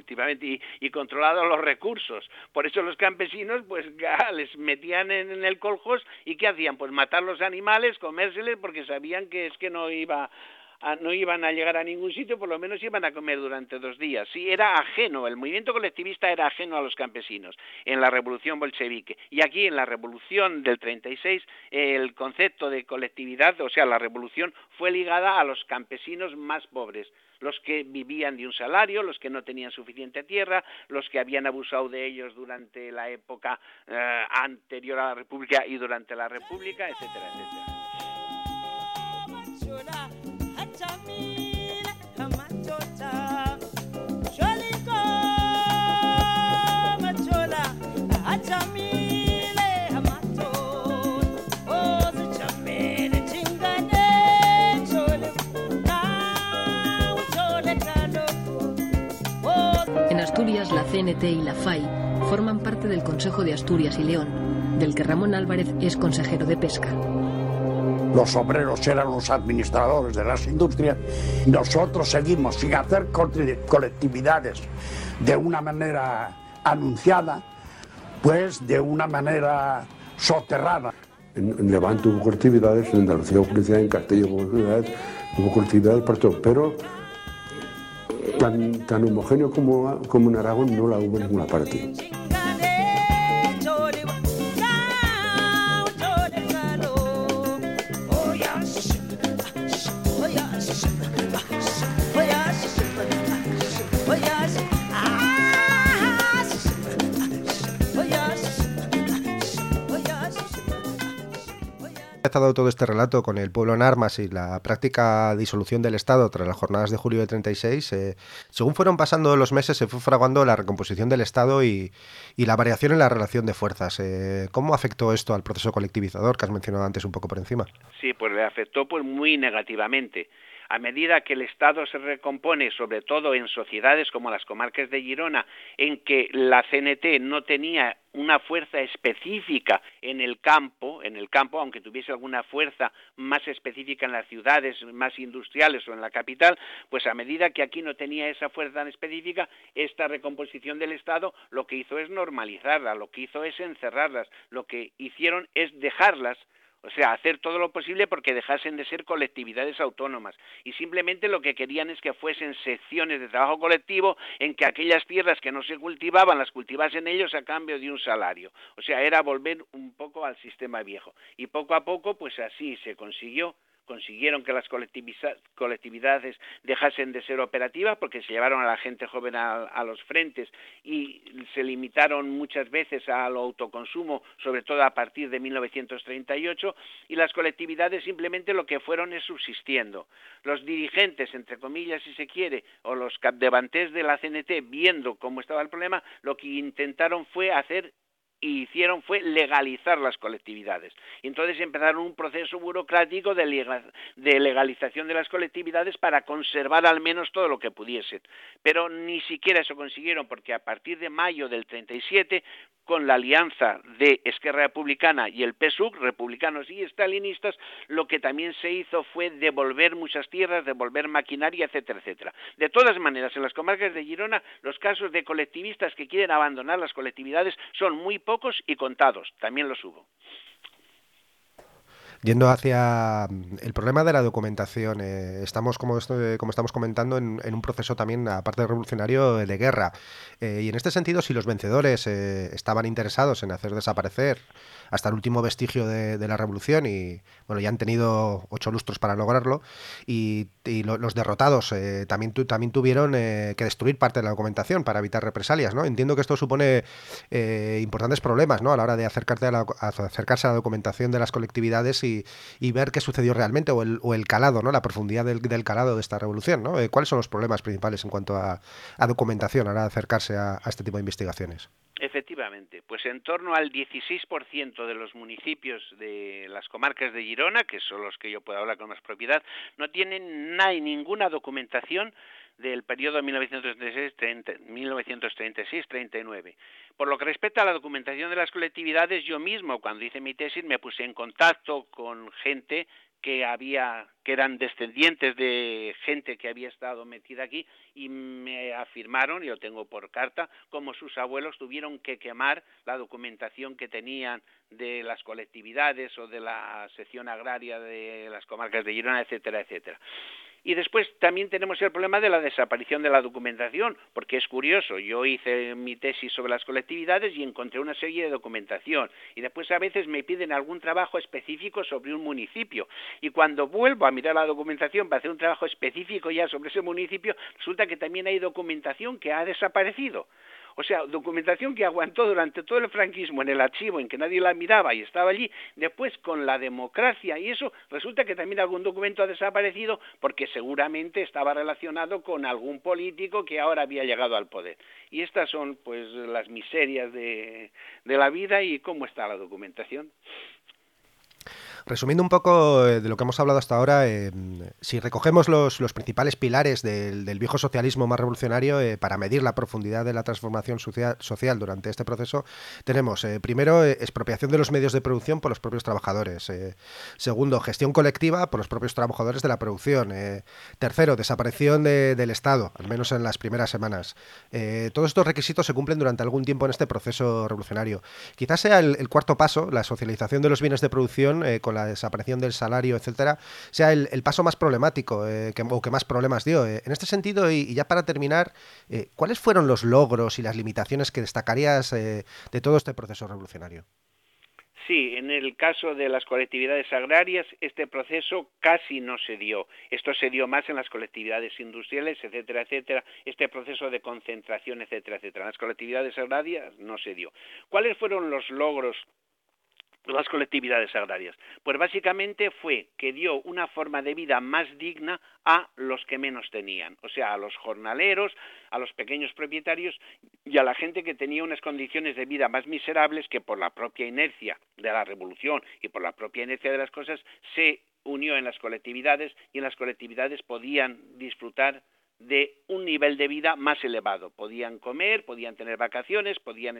y controlados los recursos. Por eso los campesinos, pues les metían en el coljós, y ¿qué hacían? Pues matar los animales, comérseles, porque sabían que es que no iban a llegar a ningún sitio, por lo menos iban a comer durante 2 días. Sí, era ajeno, el movimiento colectivista era ajeno a los campesinos en la revolución bolchevique. Y aquí en la revolución del 36, el concepto de colectividad, o sea, la revolución fue ligada a los campesinos más pobres, los que vivían de un salario, los que no tenían suficiente tierra, los que habían abusado de ellos durante la época anterior a la República y durante la República, etcétera, etcétera. En Asturias, la CNT y la FAI forman parte del Consejo de Asturias y León, del que Ramón Álvarez es consejero de Pesca. Los obreros eran los administradores de las industrias. Nosotros seguimos sin hacer colectividades de una manera anunciada, pues de una manera soterrada. En Levante hubo colectividades, en Andalucía hubo colectividades, en Castilla hubo colectividades, pero tan homogéneo como en Aragón no la hubo en ninguna parte. Empezado todo este relato con el pueblo en armas y la práctica disolución del Estado tras las jornadas de julio de 36, según fueron pasando los meses se fue fraguando la recomposición del Estado y la variación en la relación de fuerzas. ¿Cómo afectó esto al proceso colectivizador que has mencionado antes un poco por encima? Sí, pues le afectó pues muy negativamente. A medida que el Estado se recompone, sobre todo en sociedades como las comarcas de Girona, en que la CNT no tenía una fuerza específica en el campo, aunque tuviese alguna fuerza más específica en las ciudades más industriales o en la capital, pues a medida que aquí no tenía esa fuerza específica, esta recomposición del Estado lo que hizo es normalizarla, lo que hizo es encerrarlas, lo que hicieron es dejarlas. O sea, hacer todo lo posible porque dejasen de ser colectividades autónomas y simplemente lo que querían es que fuesen secciones de trabajo colectivo en que aquellas tierras que no se cultivaban las cultivasen ellos a cambio de un salario. O sea, era volver un poco al sistema viejo y poco a poco pues así se consiguieron que las colectividades dejasen de ser operativas porque se llevaron a la gente joven a los frentes y se limitaron muchas veces al autoconsumo, sobre todo a partir de 1938, y las colectividades simplemente lo que fueron es subsistiendo. Los dirigentes, entre comillas si se quiere, o los capdevantés de la CNT, viendo cómo estaba el problema, lo que intentaron fue hicieron fue legalizar las colectividades. Y entonces empezaron un proceso burocrático de legalización de las colectividades para conservar al menos todo lo que pudiesen. Pero ni siquiera eso consiguieron, porque a partir de mayo del 37 con la alianza de Esquerra Republicana y el PSUC, republicanos y estalinistas, lo que también se hizo fue devolver muchas tierras, devolver maquinaria, etcétera, etcétera. De todas maneras, en las comarcas de Girona, los casos de colectivistas que quieren abandonar las colectividades son muy pocos y contados, también los hubo. Yendo hacia el problema de la documentación, estamos, como estamos comentando, en un proceso también, aparte de revolucionario, de guerra. Y en este sentido, si los vencedores estaban interesados en hacer desaparecer hasta el último vestigio de la revolución, y bueno, ya han tenido 8 lustros para lograrlo, y los derrotados también tuvieron que destruir parte de la documentación para evitar represalias, ¿no? Entiendo que esto supone importantes problemas, ¿no?, a la hora de acercarse a la documentación de las colectividades y ver qué sucedió realmente, o el calado, ¿no?, la profundidad del calado de esta revolución, ¿no? ¿Cuáles son los problemas principales en cuanto a documentación a la hora de acercarse a este tipo de investigaciones? Efectivamente, pues en torno al 16% de los municipios de las comarcas de Girona, que son los que yo puedo hablar con más propiedad, no tienen ninguna documentación del periodo 1936-39. Por lo que respecta a la documentación de las colectividades, yo mismo, cuando hice mi tesis, me puse en contacto con gente que eran descendientes de gente que había estado metida aquí, y me afirmaron, y lo tengo por carta, como sus abuelos tuvieron que quemar la documentación que tenían de las colectividades o de la sección agraria de las comarcas de Girona, etcétera, etcétera. Y después también tenemos el problema de la desaparición de la documentación, porque es curioso, yo hice mi tesis sobre las colectividades y encontré una serie de documentación, y después a veces me piden algún trabajo específico sobre un municipio, y cuando vuelvo a mirar la documentación para hacer un trabajo específico ya sobre ese municipio, resulta que también hay documentación que ha desaparecido. O sea, documentación que aguantó durante todo el franquismo en el archivo, en que nadie la miraba y estaba allí. Después, con la democracia y eso, resulta que también algún documento ha desaparecido porque seguramente estaba relacionado con algún político que ahora había llegado al poder. Y estas son, pues, las miserias de la vida y cómo está la documentación. Resumiendo un poco de lo que hemos hablado hasta ahora, si recogemos los principales pilares del viejo socialismo más revolucionario para medir la profundidad de la transformación social durante este proceso, tenemos primero expropiación de los medios de producción por los propios trabajadores, segundo gestión colectiva por los propios trabajadores de la producción, tercero desaparición del Estado, al menos en las primeras semanas. Todos estos requisitos se cumplen durante algún tiempo en este proceso revolucionario. Quizás sea el cuarto paso, la socialización de los bienes de producción con la desaparición del salario, etcétera, sea el paso más problemático o que más problemas dio. En este sentido, y ya para terminar, ¿cuáles fueron los logros y las limitaciones que destacarías de todo este proceso revolucionario? Sí, en el caso de las colectividades agrarias, este proceso casi no se dio. Esto se dio más en las colectividades industriales, etcétera, etcétera. Este proceso de concentración, etcétera, etcétera. En las colectividades agrarias no se dio. ¿Cuáles fueron los logros de las colectividades agrarias? Pues básicamente fue que dio una forma de vida más digna a los que menos tenían, o sea, a los jornaleros, a los pequeños propietarios y a la gente que tenía unas condiciones de vida más miserables, que por la propia inercia de la revolución y por la propia inercia de las cosas se unió en las colectividades, y en las colectividades podían disfrutar de un nivel de vida más elevado. Podían comer, podían tener vacaciones, podían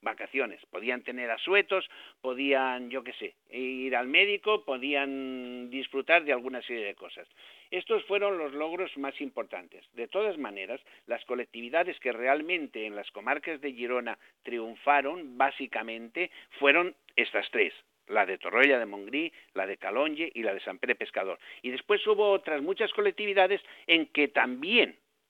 tener asuetos, podían, yo qué sé, ir al médico, podían disfrutar de alguna serie de cosas. Estos fueron los logros más importantes. De todas maneras, las colectividades que realmente en las comarcas de Girona triunfaron, básicamente, fueron estas tres: la de Torroella de Montgrí, la de Calonge y la de Sant Pere Pescador. Y después hubo otras muchas colectividades en que también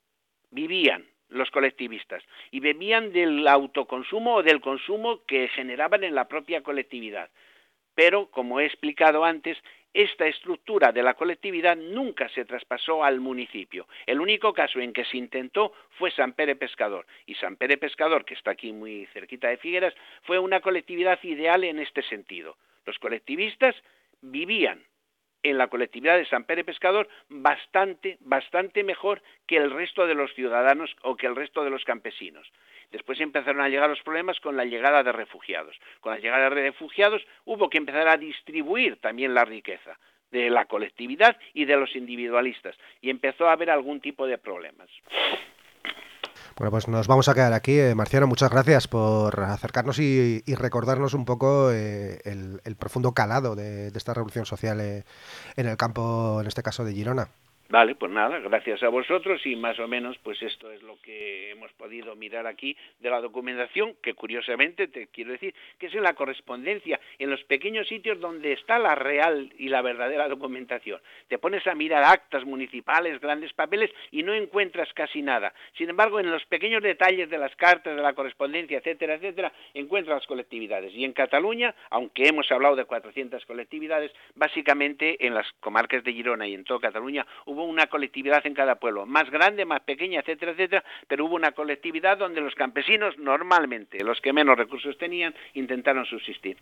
vivían los colectivistas, y bebían del autoconsumo o del consumo que generaban en la propia colectividad. Pero, como he explicado antes, esta estructura de la colectividad nunca se traspasó al municipio. El único caso en que se intentó fue Sant Pere Pescador. Y Sant Pere Pescador, que está aquí muy cerquita de Figueras, fue una colectividad ideal en este sentido. Los colectivistas vivían en la colectividad de Sant Pere Pescador bastante mejor que el resto de los ciudadanos o que el resto de los campesinos. Después empezaron a llegar los problemas con la llegada de refugiados. Con la llegada de refugiados hubo que empezar a distribuir también la riqueza de la colectividad y de los individualistas, y empezó a haber algún tipo de problemas. Bueno, pues nos vamos a quedar aquí. Marciano, muchas gracias por acercarnos y recordarnos un poco el profundo calado de esta revolución social en el campo, en este caso de Girona. Vale, pues nada, gracias a vosotros y más o menos pues esto es lo que hemos podido mirar aquí de la documentación, que curiosamente te quiero decir que es en la correspondencia, en los pequeños sitios donde está la real y la verdadera documentación. Te pones a mirar actas municipales, grandes papeles y no encuentras casi nada. Sin embargo, en los pequeños detalles de las cartas, de la correspondencia, etcétera, etcétera, encuentras las colectividades. Y en Cataluña, aunque hemos hablado de 400 colectividades, básicamente en las comarcas de Girona y en toda Cataluña hubo una colectividad en cada pueblo, más grande, más pequeña, etcétera, etcétera, pero hubo una colectividad donde los campesinos, normalmente los que menos recursos tenían, intentaron subsistir.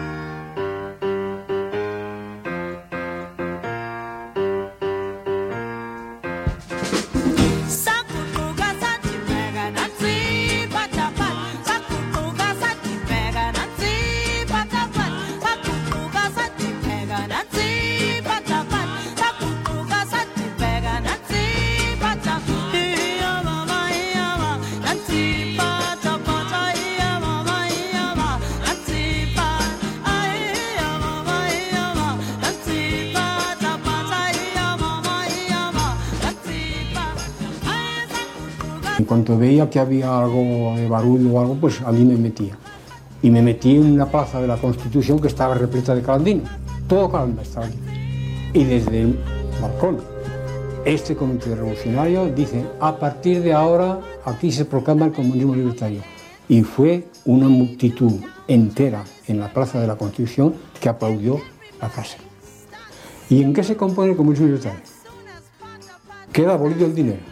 En cuanto veía que había algo de barullo o algo, pues a mí me metía. Y me metí en una plaza de la Constitución que estaba repleta de calandinos. Todo calanda estaba allí. Y desde el balcón, este comité revolucionario dice, a partir de ahora aquí se proclama el comunismo libertario. Y fue una multitud entera en la plaza de la Constitución que aplaudió la frase. ¿Y en qué se compone el comunismo libertario? Queda abolido el dinero.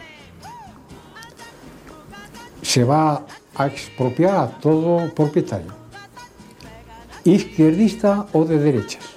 Se va a expropiar a todo propietario, izquierdista o de derechas.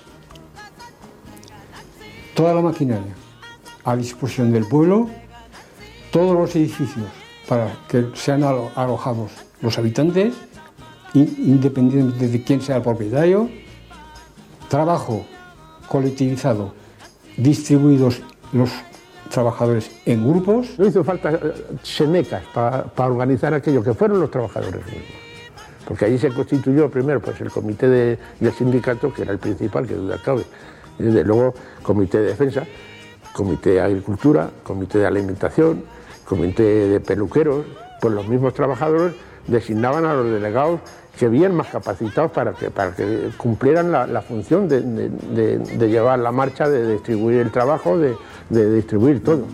Toda la maquinaria a disposición del pueblo, todos los edificios para que sean alojados los habitantes, independientemente de quién sea el propietario, trabajo colectivizado, distribuidos los trabajadores en grupos. No hizo falta semecas para organizar aquello, que fueron los trabajadores mismos. Porque allí se constituyó primero pues, el comité del sindicato, que era el principal, que duda cabe. Y desde luego, comité de defensa, comité de agricultura, comité de alimentación, comité de peluqueros. Pues los mismos trabajadores designaban a los delegados que bien más capacitados para que cumplieran la función de llevar la marcha, de distribuir el trabajo, de distribuir todo.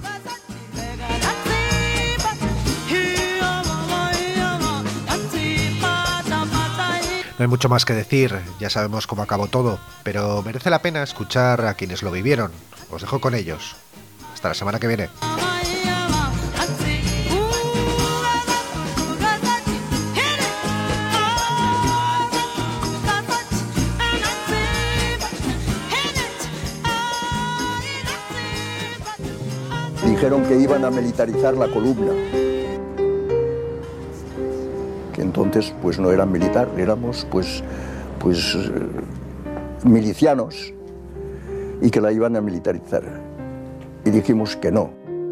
No hay mucho más que decir, ya sabemos cómo acabó todo, pero merece la pena escuchar a quienes lo vivieron. Os dejo con ellos. Hasta la semana que viene. Dijeron que iban a militarizar la columna, que entonces pues no eran militar, éramos pues milicianos, y que la iban a militarizar. Y dijimos que no.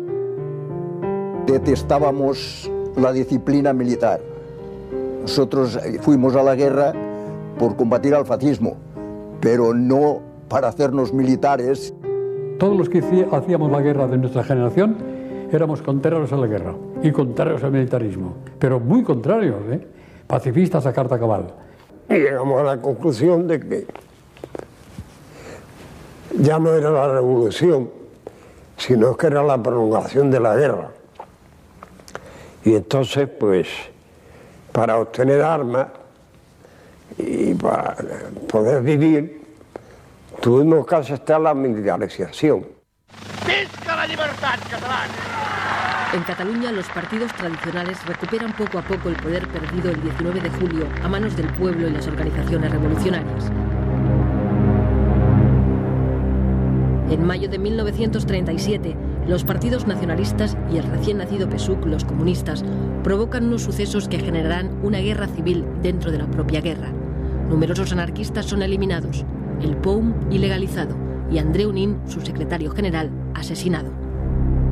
Detestábamos la disciplina militar. Nosotros fuimos a la guerra por combatir al fascismo, pero no para hacernos militares. Todos los que hacíamos la guerra de nuestra generación éramos contrarios a la guerra y contrarios al militarismo, pero muy contrarios, pacifistas a carta cabal. Y llegamos a la conclusión de que ya no era la revolución, sino que era la prolongación de la guerra. Y entonces, pues, para obtener armas y para poder vivir, tuvimos que aceptar la militarización. ¡Visca la libertad catalana! En Cataluña, los partidos tradicionales recuperan poco a poco el poder perdido el 19 de julio a manos del pueblo y las organizaciones revolucionarias. En mayo de 1937, los partidos nacionalistas y el recién nacido PSUC, los comunistas, provocan unos sucesos que generarán una guerra civil dentro de la propia guerra. Numerosos anarquistas son eliminados, el POUM ilegalizado y Andreu Nin, su secretario general, asesinado.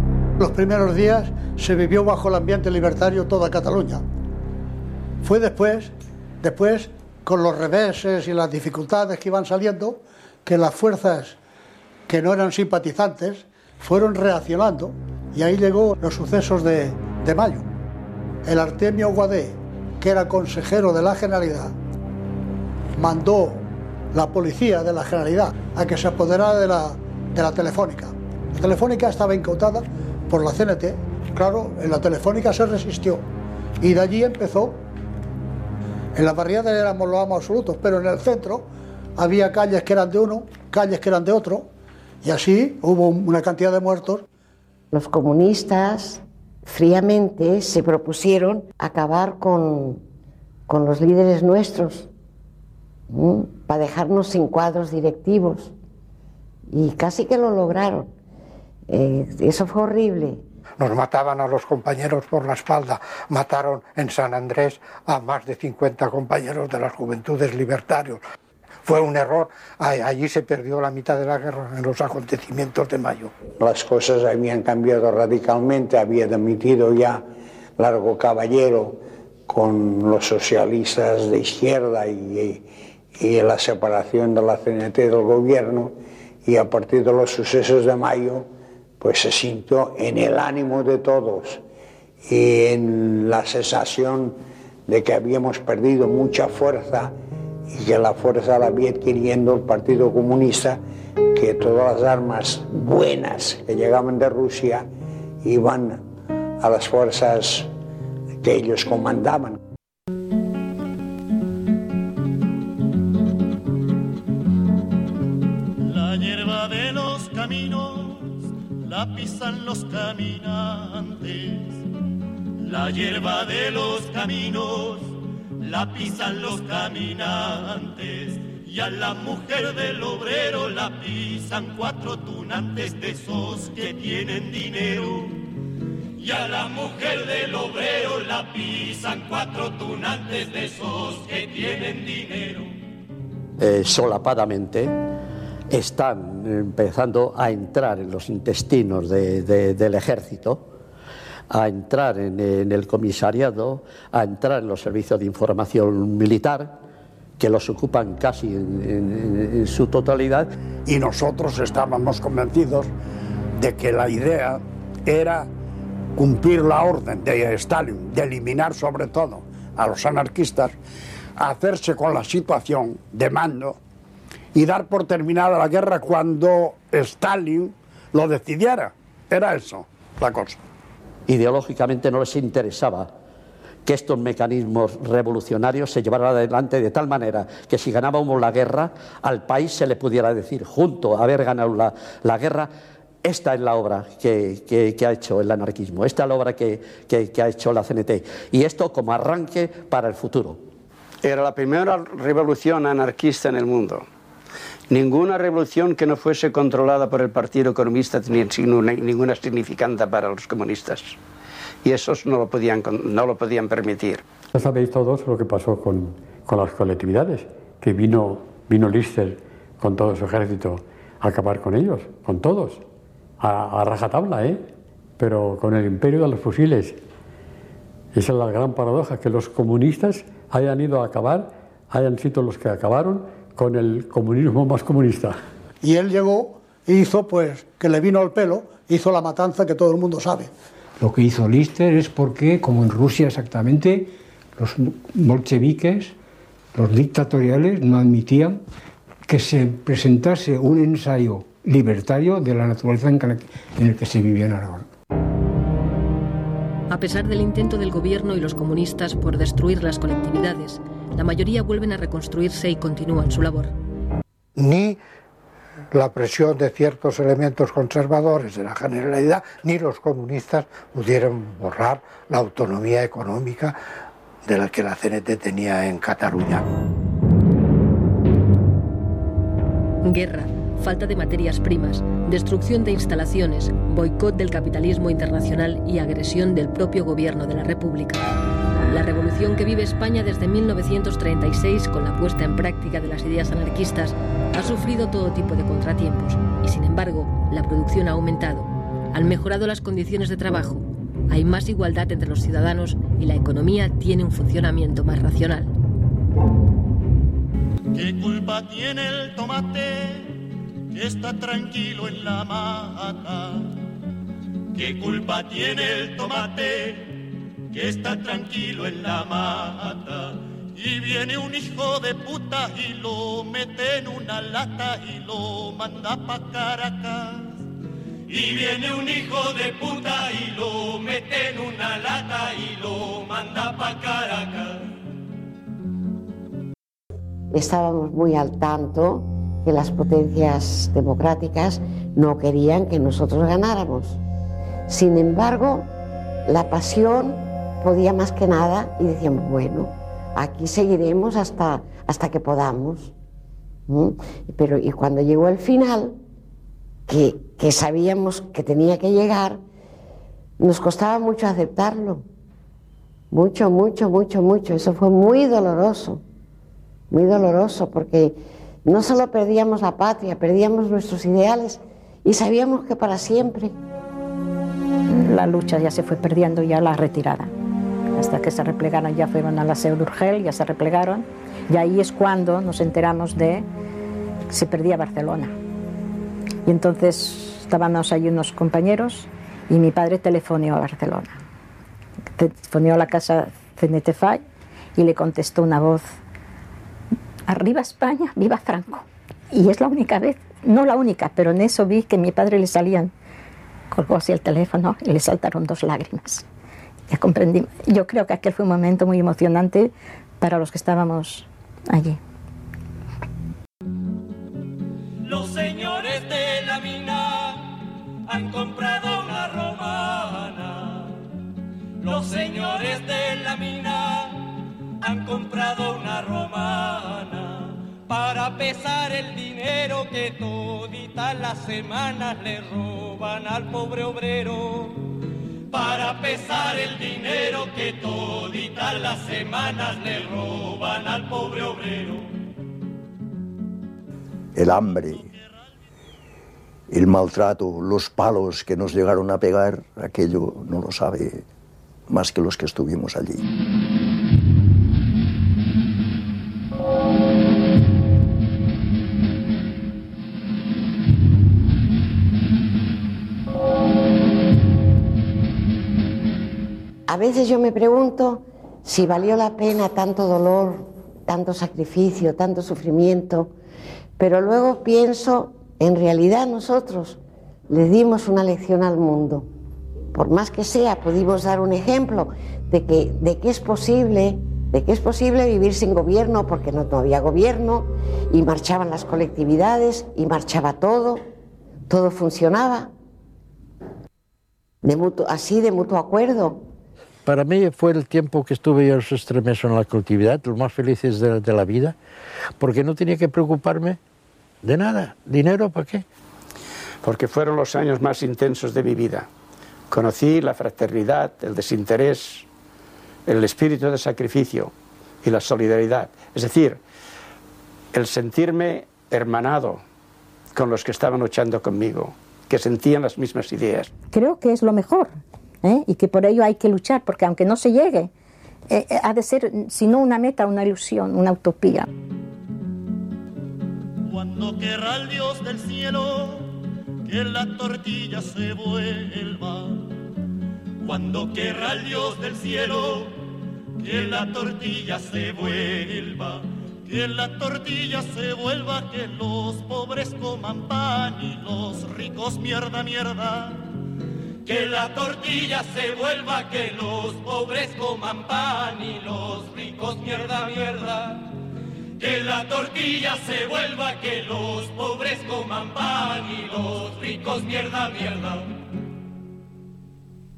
los primeros días se vivió bajo el ambiente libertario toda Cataluña. Fue después, con los reveses y las dificultades que iban saliendo, que las fuerzas que no eran simpatizantes fueron reaccionando, y ahí llegó los sucesos de mayo. El Artemio Guadé, que era consejero de la Generalidad, mandó la policía de la Generalidad a que se apoderara de la Telefónica. La Telefónica estaba incautada por la CNT. Claro, en la Telefónica se resistió y de allí empezó. En las barriadas éramos los amos absolutos, pero en el centro había calles que eran de uno, calles que eran de otro, y así hubo una cantidad de muertos. Los comunistas fríamente se propusieron acabar con los líderes nuestros, para dejarnos sin cuadros directivos, y casi que lo lograron. Eso fue horrible. Nos mataban a los compañeros por la espalda, mataron en San Andrés a más de 50 compañeros de las Juventudes Libertarios. Fue un error, allí se perdió la mitad de la guerra en los acontecimientos de mayo. Las cosas habían cambiado radicalmente, había dimitido ya Largo Caballero con los socialistas de izquierda y la separación de la CNT del gobierno, y a partir de los sucesos de mayo pues se sintió en el ánimo de todos y en la sensación de que habíamos perdido mucha fuerza y que la fuerza la había adquiriendo el Partido Comunista, que todas las armas buenas que llegaban de Rusia iban a las fuerzas que ellos comandaban. La hierba de los caminos la pisan los caminantes, la hierba de los caminos la pisan los caminantes, y a la mujer del obrero la pisan 4 tunantes de esos que tienen dinero. Y a la mujer del obrero la pisan 4 tunantes de esos que tienen dinero. Solapadamente están empezando a entrar en los intestinos del ejército, a entrar en el comisariado, a entrar en los servicios de información militar, que los ocupan casi en su totalidad. Y nosotros estábamos convencidos de que la idea era cumplir la orden de Stalin, de eliminar sobre todo a los anarquistas, hacerse con la situación de mando y dar por terminada la guerra cuando Stalin lo decidiera. Era eso la cosa. Ideológicamente no les interesaba que estos mecanismos revolucionarios se llevaran adelante de tal manera que si ganábamos la guerra, al país se le pudiera decir, junto a haber ganado la guerra, esta es la obra que ha hecho el anarquismo, esta es la obra que ha hecho la CNT, y esto como arranque para el futuro. Era la primera revolución anarquista en el mundo. Ninguna revolución que no fuese controlada por el Partido Comunista tenía ninguna significancia para los comunistas. Y esos no lo podían permitir. Ya sabéis todos lo que pasó con las colectividades, que vino Lister con todo su ejército a acabar con ellos, con todos, a rajatabla, pero con el imperio de los fusiles. Esa es la gran paradoja, que los comunistas hayan ido a acabar, hayan sido los que acabaron con el comunismo más comunista. Y él llegó e hizo, pues, que le vino al pelo, hizo la matanza que todo el mundo sabe. Lo que hizo Lister es porque, como en Rusia exactamente, los bolcheviques, los dictatoriales, no admitían que se presentase un ensayo libertario de la naturaleza en el que se vivía en Aragón. A pesar del intento del gobierno y los comunistas por destruir las colectividades, la mayoría vuelven a reconstruirse y continúan su labor. Ni la presión de ciertos elementos conservadores de la Generalidad, ni los comunistas pudieron borrar la autonomía económica de la que la CNT tenía en Cataluña. Guerra, falta de materias primas, destrucción de instalaciones, boicot del capitalismo internacional y agresión del propio gobierno de la República. La revolución que vive España desde 1936 con la puesta en práctica de las ideas anarquistas ha sufrido todo tipo de contratiempos y, sin embargo, la producción ha aumentado. Han mejorado las condiciones de trabajo, hay más igualdad entre los ciudadanos y la economía tiene un funcionamiento más racional. ¿Qué culpa tiene el tomate que está tranquilo en la mata? ¿Qué culpa tiene el tomate que está tranquilo en la mata? Y viene un hijo de puta y lo mete en una lata y lo manda pa' Caracas. Y viene un hijo de puta y lo mete en una lata y lo manda pa' Caracas. Estábamos muy al tanto que las potencias democráticas no querían que nosotros ganáramos. Sin embargo, la pasión podía más que nada y decíamos, bueno, aquí seguiremos hasta que podamos. Pero y cuando llegó el final, que sabíamos que tenía que llegar, nos costaba mucho aceptarlo. Mucho, mucho, mucho, mucho. Eso fue muy doloroso porque no solo perdíamos la patria, perdíamos nuestros ideales y sabíamos que para siempre. La lucha ya se fue perdiendo, ya la retirada. Hasta que se replegaron, ya fueron a la Seu d'Urgell, ya se replegaron. Y ahí es cuando nos enteramos de que se perdía Barcelona. Y entonces estábamos allí unos compañeros y mi padre telefoneó a Barcelona. Telefoneó a la casa Cenetefall y le contestó una voz: arriba España, viva Franco. Y es la única vez, no la única, pero en eso vi que a mi padre le salían, colgó así el teléfono y le saltaron 2 lágrimas. Ya comprendí. Yo creo que aquel fue un momento muy emocionante para los que estábamos allí. Los señores de la mina han comprado una romana. Los señores de la mina han comprado una romana para pesar el dinero que toditas las semanas le roban al pobre obrero. Para pesar el dinero que toditas las semanas le roban al pobre obrero. El hambre, el maltrato, los palos que nos llegaron a pegar, aquello no lo sabe más que los que estuvimos allí. A veces yo me pregunto si valió la pena tanto dolor, tanto sacrificio, tanto sufrimiento, pero luego pienso, en realidad nosotros le dimos una lección al mundo. Por más que sea, pudimos dar un ejemplo de que es posible vivir sin gobierno, porque no había gobierno, y marchaban las colectividades, y marchaba todo funcionaba, de mutuo acuerdo. Para mí fue el tiempo que estuve yo en Estremeso en la colectividad, los más felices de la vida, porque no tenía que preocuparme de nada. ¿Dinero para qué? Porque fueron los años más intensos de mi vida. Conocí la fraternidad, el desinterés, el espíritu de sacrificio y la solidaridad. Es decir, el sentirme hermanado con los que estaban luchando conmigo, que sentían las mismas ideas. Creo que es lo mejor. Y que por ello hay que luchar, porque aunque no se llegue, ha de ser, si no una meta, una ilusión, una utopía. Cuando querrá el Dios del cielo que la tortilla se vuelva, cuando querrá el Dios del cielo que la tortilla se vuelva, que la tortilla se vuelva, que los pobres coman pan y los ricos mierda, mierda. Que la tortilla se vuelva, que los pobres coman pan y los ricos mierda, mierda. Que la tortilla se vuelva, que los pobres coman pan y los ricos mierda, mierda.